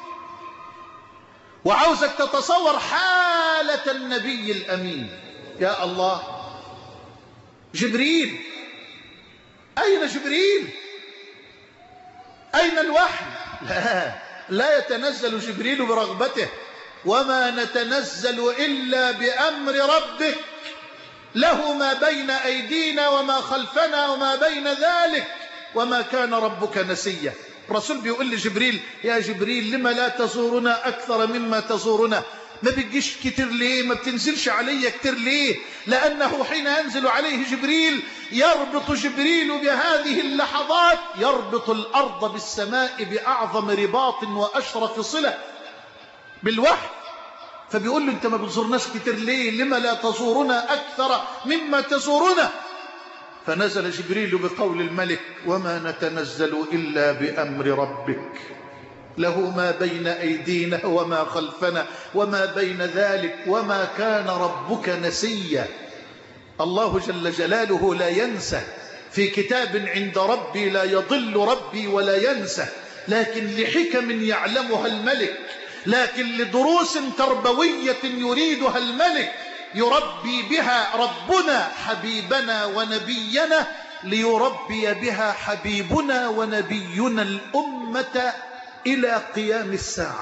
وعاوزك تتصور حالة النبي الأمين. يا الله، جبريل، أين جبريل؟ أين الوحي؟ لا يتنزل جبريل برغبته، وما نتنزل إلا بأمر ربك، له ما بين أيدينا وما خلفنا وما بين ذلك، وما كان ربك نسيا. الرسول بيقول لجبريل: يا جبريل، لما لا تزورنا أكثر مما تزورنا؟ ما بتجيش كتير ليه؟ ما بتنزلش علي كتير ليه؟ لأنه حين ينزل عليه جبريل يربط جبريل بهذه اللحظات، يربط الأرض بالسماء بأعظم رباط وأشرف صلة بالوحي. فبيقول له: أنت ما بتزورناش كتير ليه؟ لما لا تزورنا أكثر مما تزورنا؟ فنزل جبريل بقول الملك: وما نتنزل إلا بأمر ربك، له ما بين أيدينا وما خلفنا وما بين ذلك، وما كان ربك نسيا. الله جل جلاله لا ينسى، في كتاب عند ربي لا يضل ربي ولا ينسى، لكن لحكم يعلمها الملك، لكن لدروس تربوية يريدها الملك يربي بها ربنا حبيبنا ونبينا، ليربي بها حبيبنا ونبينا الأمة إلى قيام الساعة.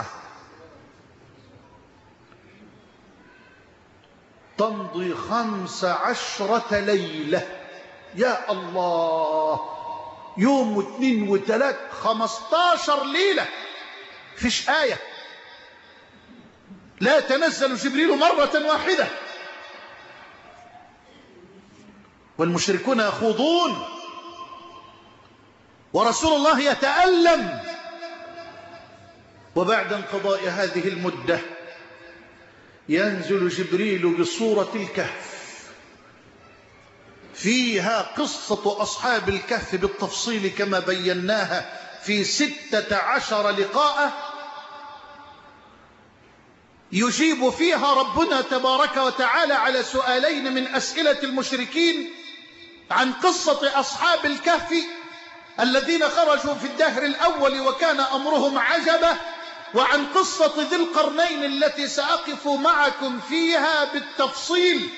تمضي 15 ليلة. يا الله، يوم واثنين وثلاث، 15 ليلة. فيش آية، لا تنزل جبريل مرة واحدة. والمشركون يخوضون، ورسول الله يتألم. وبعد انقضاء هذه المدة ينزل جبريل بصورة الكهف، فيها قصة أصحاب الكهف بالتفصيل كما بيناها في 16 لقاء، يجيب فيها ربنا تبارك وتعالى على سؤالين من أسئلة المشركين عن قصة أصحاب الكهف الذين خرجوا في الدهر الأول وكان أمرهم عجبا، وعن قصة ذي القرنين التي سأقف معكم فيها بالتفصيل.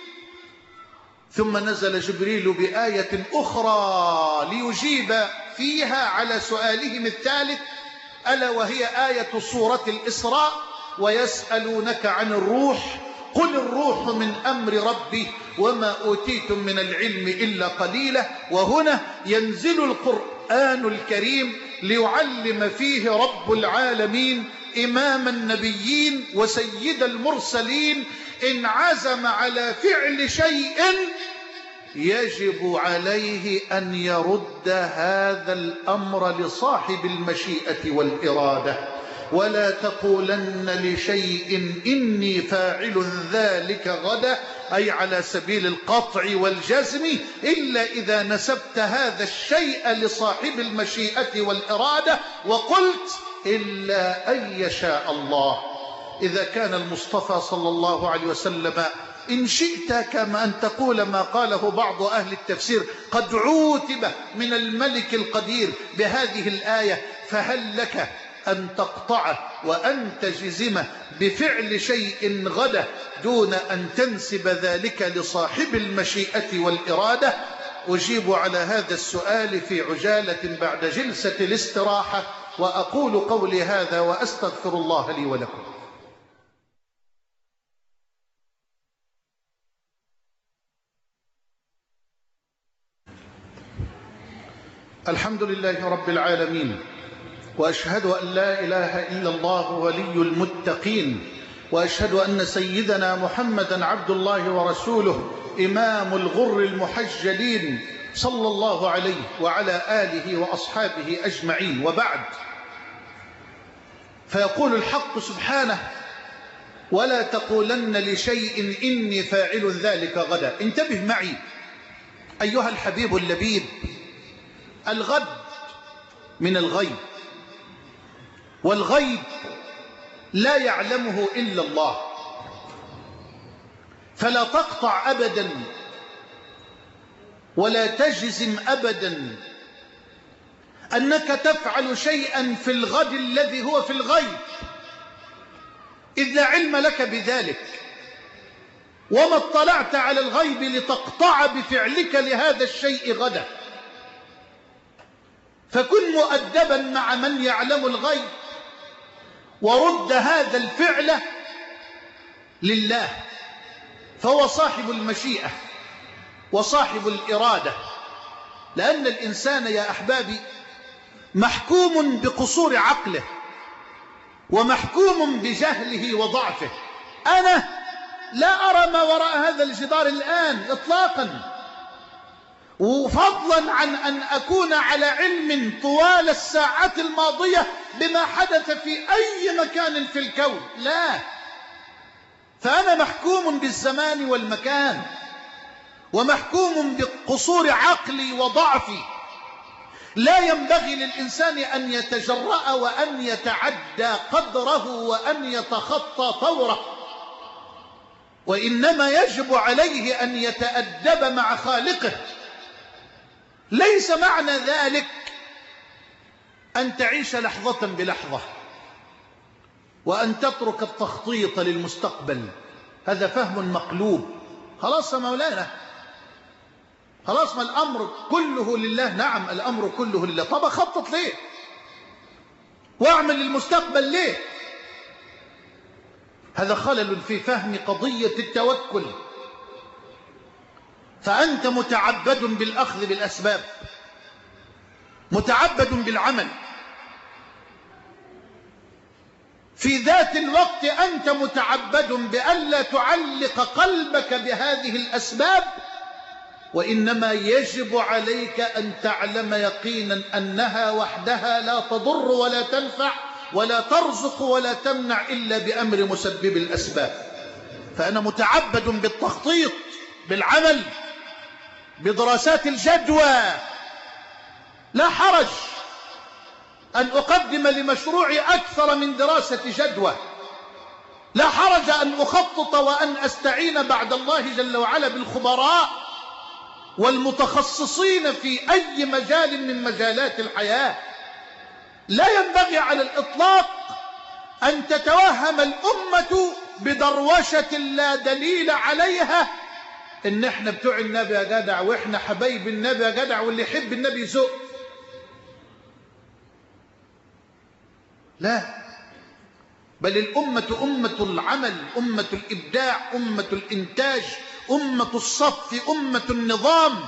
ثم نزل جبريل بآية أخرى ليجيب فيها على سؤالهم الثالث، ألا وهي آية سورة الإسراء: ويسألونك عن الروح قل الروح من أمر ربي وما أوتيتم من العلم إلا قليلا. وهنا ينزل القرآن الكريم ليعلم فيه رب العالمين إمام النبيين وسيد المرسلين إن عزم على فعل شيء يجب عليه أن يرد هذا الأمر لصاحب المشيئة والإرادة. ولا تقولن لشيء إني فاعل ذلك غدا، أي على سبيل القطع والجزم، إلا إذا نسبت هذا الشيء لصاحب المشيئة والإرادة وقلت إلا أن يشاء الله. إذا كان المصطفى صلى الله عليه وسلم إن شئت كما أن تقول ما قاله بعض أهل التفسير قد عوتب من الملك القدير بهذه الآية، فهل لك أن تقطع وأن تجزم بفعل شيء غدا دون أن تنسب ذلك لصاحب المشيئة والإرادة؟ أجيب على هذا السؤال في عجالة بعد جلسة الاستراحة، وأقول قولي هذا وأستغفر الله لي ولكم. الحمد لله رب العالمين، وأشهد أن لا إله إلا الله ولي المتقين، وأشهد أن سيدنا محمدا عبد الله ورسوله إمام الغر المحجلين صلى الله عليه وعلى آله وأصحابه أجمعين. وبعد، فيقول الحق سبحانه: ولا تقولن لشيء إني فاعل ذلك غدا. انتبه معي أيها الحبيب اللبيب، الغد من الغيب، والغيب لا يعلمه إلا الله، فلا تقطع أبدا ولا تجزم أبدا أنك تفعل شيئا في الغد الذي هو في الغيب، إذ لا علم لك بذلك، وما اطلعت على الغيب لتقطع بفعلك لهذا الشيء غدا. فكن مؤدبا مع من يعلم الغيب، ورد هذا الفعل لله، فهو صاحب المشيئة وصاحب الإرادة. لأن الإنسان يا أحبابي محكوم بقصور عقله، ومحكوم بجهله وضعفه. أنا لا أرى ما وراء هذا الجدار الآن إطلاقا، وفضلا عن أن أكون على علم طوال الساعات الماضية بما حدث في أي مكان في الكون، لا، فأنا محكوم بالزمان والمكان، ومحكوم بقصور عقلي وضعفي. لا ينبغي للإنسان أن يتجرأ وأن يتعدى قدره وأن يتخطى طوره، وإنما يجب عليه أن يتأدب مع خالقه. ليس معنى ذلك أن تعيش لحظة بلحظة وأن تترك التخطيط للمستقبل، هذا فهم مقلوب. خلاص يا مولانا، خلاص، ما الأمر كله لله. نعم الأمر كله لله، طب أخطط ليه وأعمل للمستقبل ليه؟ هذا خلل في فهم قضية التوكل. فأنت متعبد بالأخذ بالأسباب، متعبد بالعمل، في ذات الوقت أنت متعبد بألا تعلق قلبك بهذه الأسباب، وإنما يجب عليك أن تعلم يقينا أنها وحدها لا تضر ولا تنفع ولا ترزق ولا تمنع إلا بأمر مسبب الأسباب. فأنا متعبد بالتخطيط، بالعمل، بدراسات الجدوى، لا حرج أن أقدم لمشروعي أكثر من دراسة جدوى، لا حرج أن أخطط وأن أستعين بعد الله جل وعلا بالخبراء والمتخصصين في أي مجال من مجالات الحياة. لا ينبغي على الإطلاق أن تتوهم الأمة بدروشة لا دليل عليها إن إحنا بتوع النبي يا جدع، وإحنا حبايب النبي يا جدع، واللي يحب النبي يزق. لا، بل الأمة أمة العمل، أمة الإبداع، أمة الإنتاج، أمة الصف، أمة النظام.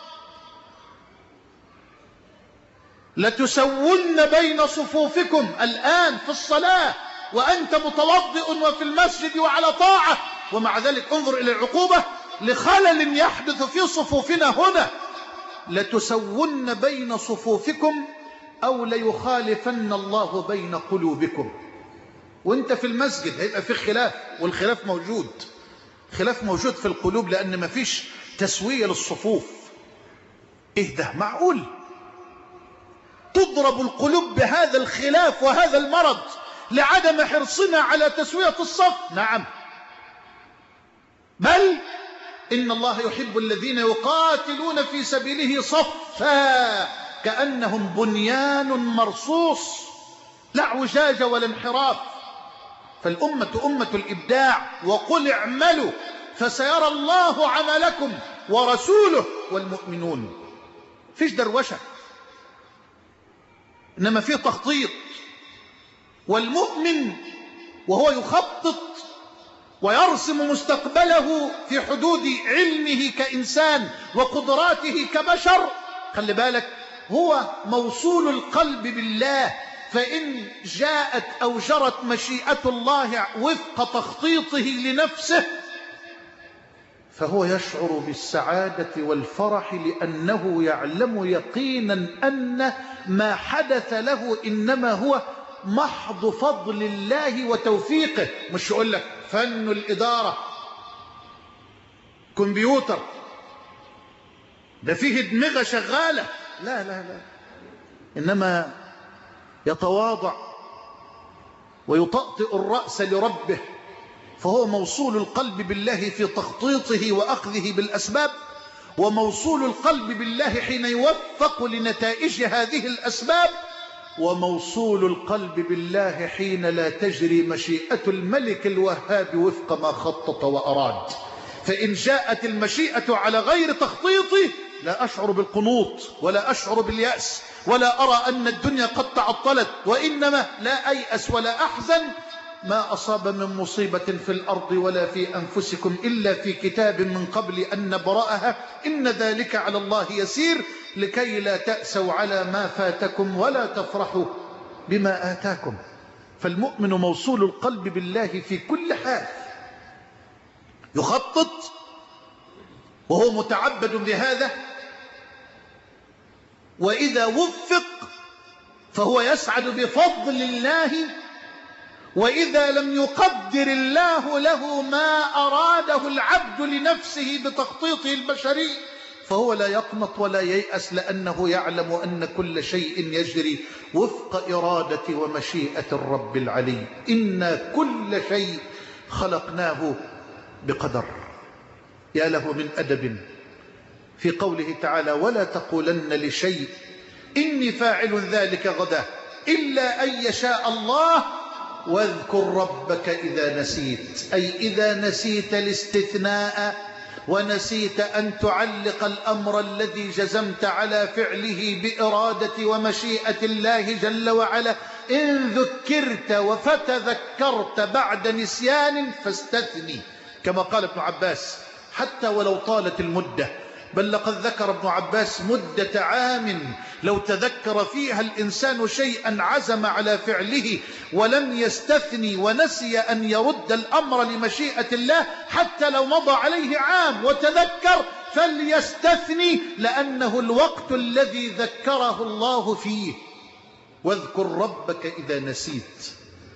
لتسون بين صفوفكم الآن في الصلاة وأنت متوضئ وفي المسجد وعلى طاعة، ومع ذلك انظر إلى العقوبة لخلل يحدث في صفوفنا هنا. لتسون بين صفوفكم أو ليخالفن الله بين قلوبكم. وانت في المسجد هيبقى في خلاف، والخلاف موجود، خلاف موجود في القلوب، لأن ما فيش تسوية للصفوف. ايه ده؟ معقول تضرب القلوب بهذا الخلاف وهذا المرض لعدم حرصنا على تسوية الصف؟ نعم، بل إن الله يحب الذين يقاتلون في سبيله صفا كأنهم بنيان مرصوص، لا اعوجاج ولا انحراف. فالأمة أمة الإبداع، وقل اعملوا فسيرى الله عملكم ورسوله والمؤمنون. فيش دروشة، إنما في تخطيط. والمؤمن وهو يخطط ويرسم مستقبله في حدود علمه كإنسان وقدراته كبشر، خلي بالك، هو موصول القلب بالله. فإن جاءت أو جرت مشيئة الله وفق تخطيطه لنفسه فهو يشعر بالسعادة والفرح، لأنه يعلم يقينا أن ما حدث له إنما هو محض فضل الله وتوفيقه. مش يقول لك فن الإدارة، كمبيوتر ده فيه دماغ شغالة، لا لا لا، إنما يتواضع ويطأطئ الرأس لربه، فهو موصول القلب بالله في تخطيطه وأخذه بالأسباب، وموصول القلب بالله حين يوفق لنتائج هذه الأسباب، وموصول القلب بالله حين لا تجري مشيئة الملك الوهاب وفق ما خطط وأراد. فإن جاءت المشيئة على غير تخطيطي لا أشعر بالقنوط ولا أشعر باليأس ولا أرى أن الدنيا قد تعطلت، وإنما لا أيأس ولا أحزن. ما أصاب من مصيبة في الأرض ولا في أنفسكم إلا في كتاب من قبل أن نبرأها إن ذلك على الله يسير، لكي لا تأسوا على ما فاتكم ولا تفرحوا بما آتاكم. فالمؤمن موصول القلب بالله في كل حال، يخطط وهو متعبد بهذا، وإذا وفق فهو يسعد بفضل الله، وإذا لم يقدر الله له ما أراده العبد لنفسه بتخطيطه البشري فهو لا يقنط ولا ييأس، لأنه يعلم أن كل شيء يجري وفق إرادة ومشيئة الرب العلي. إن كل شيء خلقناه بقدر. يا له من أدب في قوله تعالى: ولا تقولن لشيء إني فاعل ذلك غدا إلا أن يشاء الله واذكر ربك إذا نسيت، أي إذا نسيت الاستثناء ونسيت أن تعلق الأمر الذي جزمت على فعله بإرادة ومشيئة الله جل وعلا. إن ذكرت وفتذكرت بعد نسيان فاستثني، كما قال ابن عباس، حتى ولو طالت المدة. بل لقد ذكر ابن عباس مدة عام لو تذكر فيها الإنسان شيئا عزم على فعله ولم يستثني ونسي أن يرد الأمر لمشيئة الله، حتى لو مضى عليه عام وتذكر فليستثني، لأنه الوقت الذي ذكره الله فيه. واذكر ربك إذا نسيت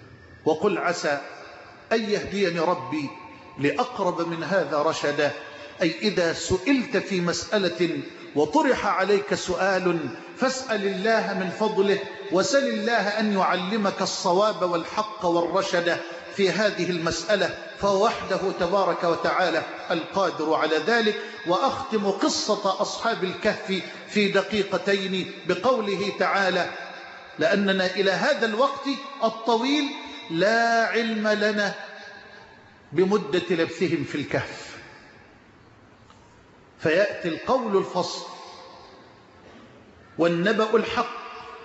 وقل عسى أن يهديني ربي لأقرب من هذا رشدا. أي إذا سئلت في مسألة وطرح عليك سؤال فاسأل الله من فضله، وسل الله أن يعلمك الصواب والحق والرشد في هذه المسألة، فهو وحده تبارك وتعالى القادر على ذلك. وأختم قصة أصحاب الكهف في دقيقتين بقوله تعالى: لأننا إلى هذا الوقت الطويل لا علم لنا بمدة لبثهم في الكهف، فيأتي القول الفصل والنبأ الحق: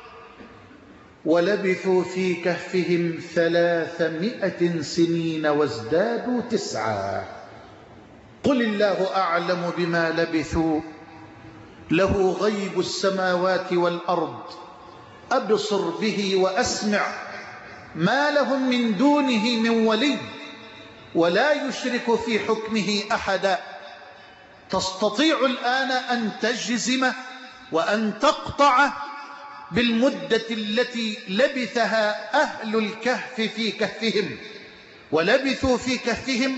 ولبثوا في كهفهم 300 سنين وازدادوا 9. قل الله أعلم بما لبثوا، له غيب السماوات والأرض، أبصر به وأسمع، ما لهم من دونه من ولي ولا يشرك في حكمه أحدا. تستطيع الآن أن تجزم وأن تقطع بالمدة التي لبثها أهل الكهف في كهفهم. ولبثوا في كهفهم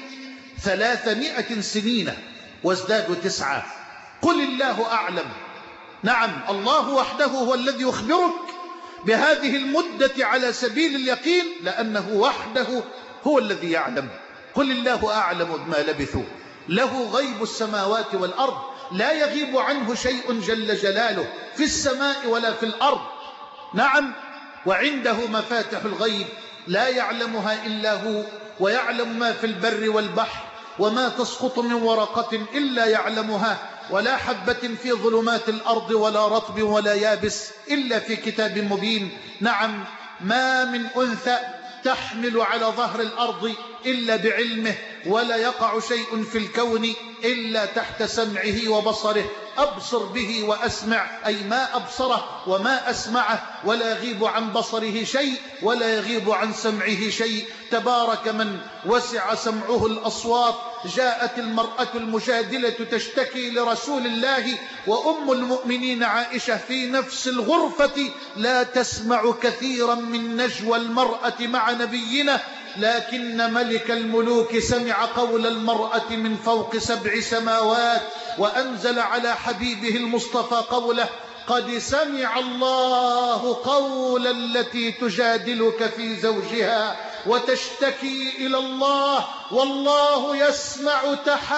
300 سنين وازدادوا 9. قل الله أعلم. نعم، الله وحده هو الذي يخبرك بهذه المدة على سبيل اليقين، لأنه وحده هو الذي يعلم. قل الله أعلم بما لبثوا، له غيب السماوات والأرض، لا يغيب عنه شيء جل جلاله في السماء ولا في الأرض. نعم، وعنده مفاتح الغيب لا يعلمها إلا هو، ويعلم ما في البر والبحر، وما تسقط من ورقة إلا يعلمها، ولا حبة في ظلمات الأرض ولا رطب ولا يابس إلا في كتاب مبين. نعم، ما من أنثى تحمل على ظهر الأرض إلا بعلمه، ولا يقع شيء في الكون إلا تحت سمعه وبصره. أبصر به وأسمع، أي ما أبصره وما أسمعه، ولا يغيب عن بصره شيء ولا يغيب عن سمعه شيء. تبارك من وسع سمعه الأصوات. جاءت المرأة المجادلة تشتكي لرسول الله وأم المؤمنين عائشة في نفس الغرفة لا تسمع كثيرا من نجوى المرأة مع نبينا، لكن ملك الملوك سمع قول المرأة من فوق 7 سماوات، وأنزل على حبيبه المصطفى قوله: قد سمع الله قول التي تجادلك في زوجها وتشتكي إلى الله والله يسمع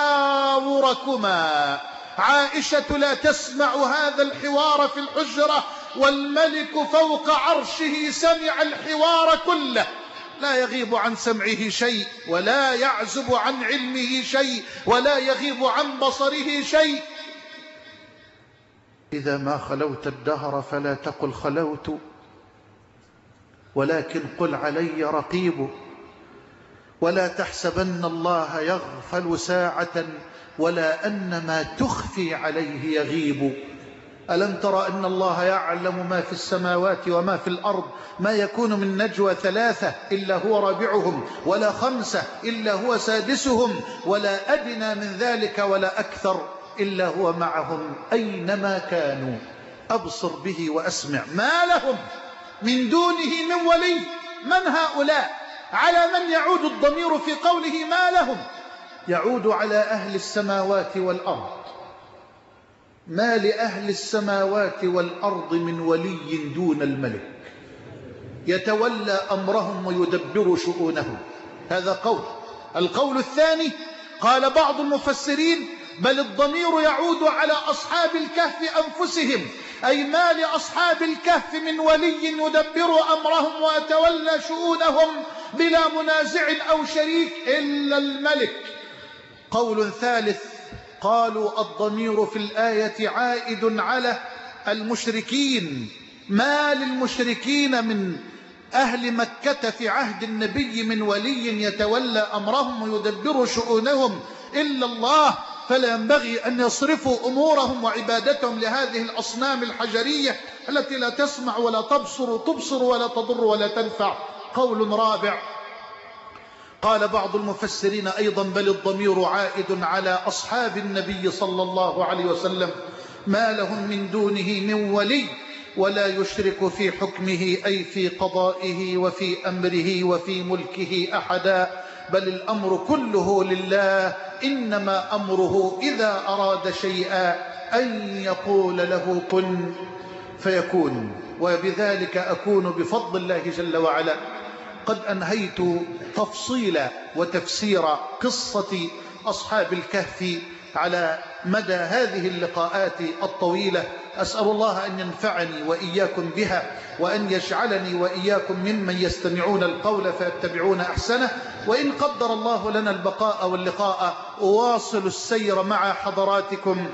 تحاوركما. عائشة لا تسمع هذا الحوار في الحجرة، والملك فوق عرشه سمع الحوار كله، لا يغيب عن سمعه شيء، ولا يعزب عن علمه شيء، ولا يغيب عن بصره شيء. إذا ما خلوت الدهر فلا تقل خلوت، ولكن قل علي رقيب. ولا تحسبن الله يغفل ساعة، ولا أن ما تخفي عليه يغيب. ألم تر أن الله يعلم ما في السماوات وما في الأرض؟ ما يكون من نجوى 3 إلا هو رابعهم، ولا 5 إلا هو سادسهم، ولا أدنى من ذلك ولا أكثر إلا هو معهم أينما كانوا. أبصر به وأسمع، ما لهم من دونه من ولي. من هؤلاء؟ على من يعود الضمير في قوله ما لهم؟ يعود على أهل السماوات والأرض. ما لأهل السماوات والأرض من ولي دون الملك يتولى أمرهم ويدبر شؤونهم. هذا قول. القول الثاني قال بعض المفسرين: بل الضمير يعود على أصحاب الكهف أنفسهم، أي ما لأصحاب الكهف من ولي يدبر أمرهم ويتولى شؤونهم بلا منازع أو شريك إلا الملك. قول ثالث قالوا الضمير في الآية عائد على المشركين. ما للمشركين من أهل مكة في عهد النبي من ولي يتولى أمرهم ويدبر شؤونهم إلا الله، فلا ينبغي أن يصرفوا أمورهم وعبادتهم لهذه الأصنام الحجرية التي لا تسمع ولا تبصر ولا تضر ولا تنفع. قول رابع قال بعض المفسرين أيضا: بل الضمير عائد على أصحاب النبي صلى الله عليه وسلم، ما لهم من دونه من ولي ولا يشرك في حكمه أي في قضائه وفي أمره وفي ملكه أحدا، بل الأمر كله لله. إنما أمره إذا أراد شيئا أن يقول له كن فيكون. وبذلك أكون بفضل الله جل وعلا قد أنهيت تفصيل وتفسير قصة أصحاب الكهف على مدى هذه اللقاءات الطويلة. أسأل الله أن ينفعني وإياكم بها، وأن يجعلني وإياكم ممن يستمعون القول فيتبعون أحسنه. وإن قدر الله لنا البقاء واللقاء أواصل السير مع حضراتكم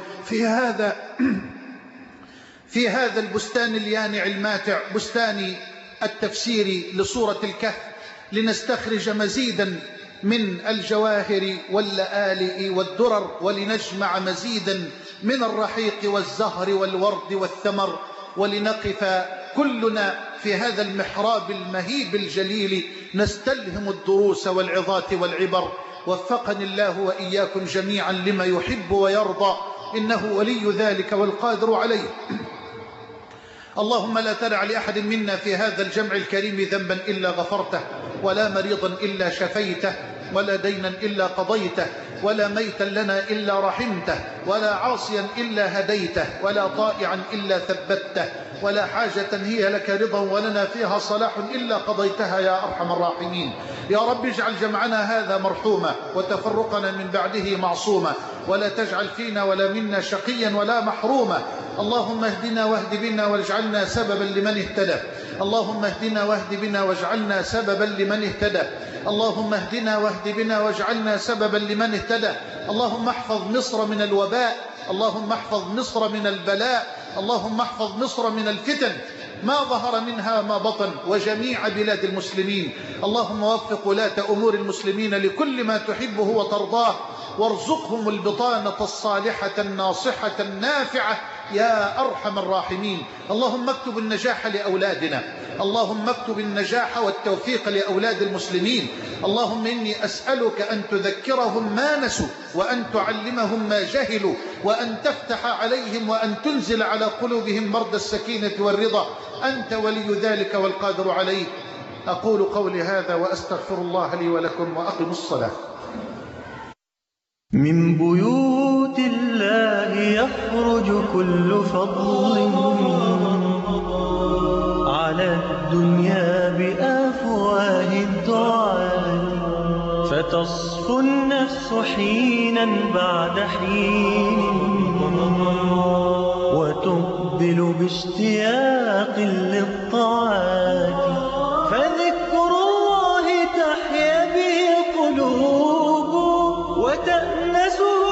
في هذا البستان اليانع الماتع، بستان التفسير لسورة الكهف، لنستخرج مزيدا من الجواهر واللآلئ والدرر، ولنجمع مزيدا من الرحيق والزهر والورد والثمر، ولنقف كلنا في هذا المحراب المهيب الجليل نستلهم الدروس والعظات والعبر. وفقني الله وإياكم جميعا لما يحب ويرضى، إنه ولي ذلك والقادر عليه. اللهم لا تدع لأحد منا في هذا الجمع الكريم ذنبا إلا غفرته، ولا مريضا إلا شفيته، ولا دينا إلا قضيته، ولا ميتا لنا إلا رحمته، ولا عاصيا إلا هديته، ولا طائعا إلا ثبته، ولا حاجة هي لك رضا ولنا فيها صلاح إلا قضيتها يا أرحم الراحمين. يا رب اجعل جمعنا هذا مرحوما، وتفرقنا من بعده معصوما، ولا تجعل فينا ولا منا شقيا ولا محروما. اللهم اهدنا واهد بنا واجعلنا سببا لمن اهتدى. اللهم اهدنا واهد بنا واجعلنا سببا لمن اهتدى. اللهم اهدنا واهد بنا واجعلنا سببا لمن اهتدى. اللهم احفظ مصر من الوباء، اللهم احفظ مصر من البلاء، اللهم احفظ مصر من الفتن ما ظهر منها ما بطن، وجميع بلاد المسلمين. اللهم وفق ولاة أمور المسلمين لكل ما تحبه وترضاه، وارزقهم البطانة الصالحة الناصحة النافعة يا أرحم الراحمين. اللهم اكتب النجاح لأولادنا، اللهم اكتب النجاح والتوفيق لأولاد المسلمين. اللهم إني أسألك أن تذكرهم ما نسوا، وأن تعلمهم ما جهلوا، وأن تفتح عليهم، وأن تنزل على قلوبهم برد السكينة والرضا. أنت ولي ذلك والقادر عليه. أقول قولي هذا وأستغفر الله لي ولكم، وأقم الصلاة. من بيوت الله يخرج كل فضل على الدنيا بأفواه الدعاة، فتصفو النفس حينا بعد حين وتقبل باشتياق للطاعات، فذكر الله تحيا به القلوب وتأنس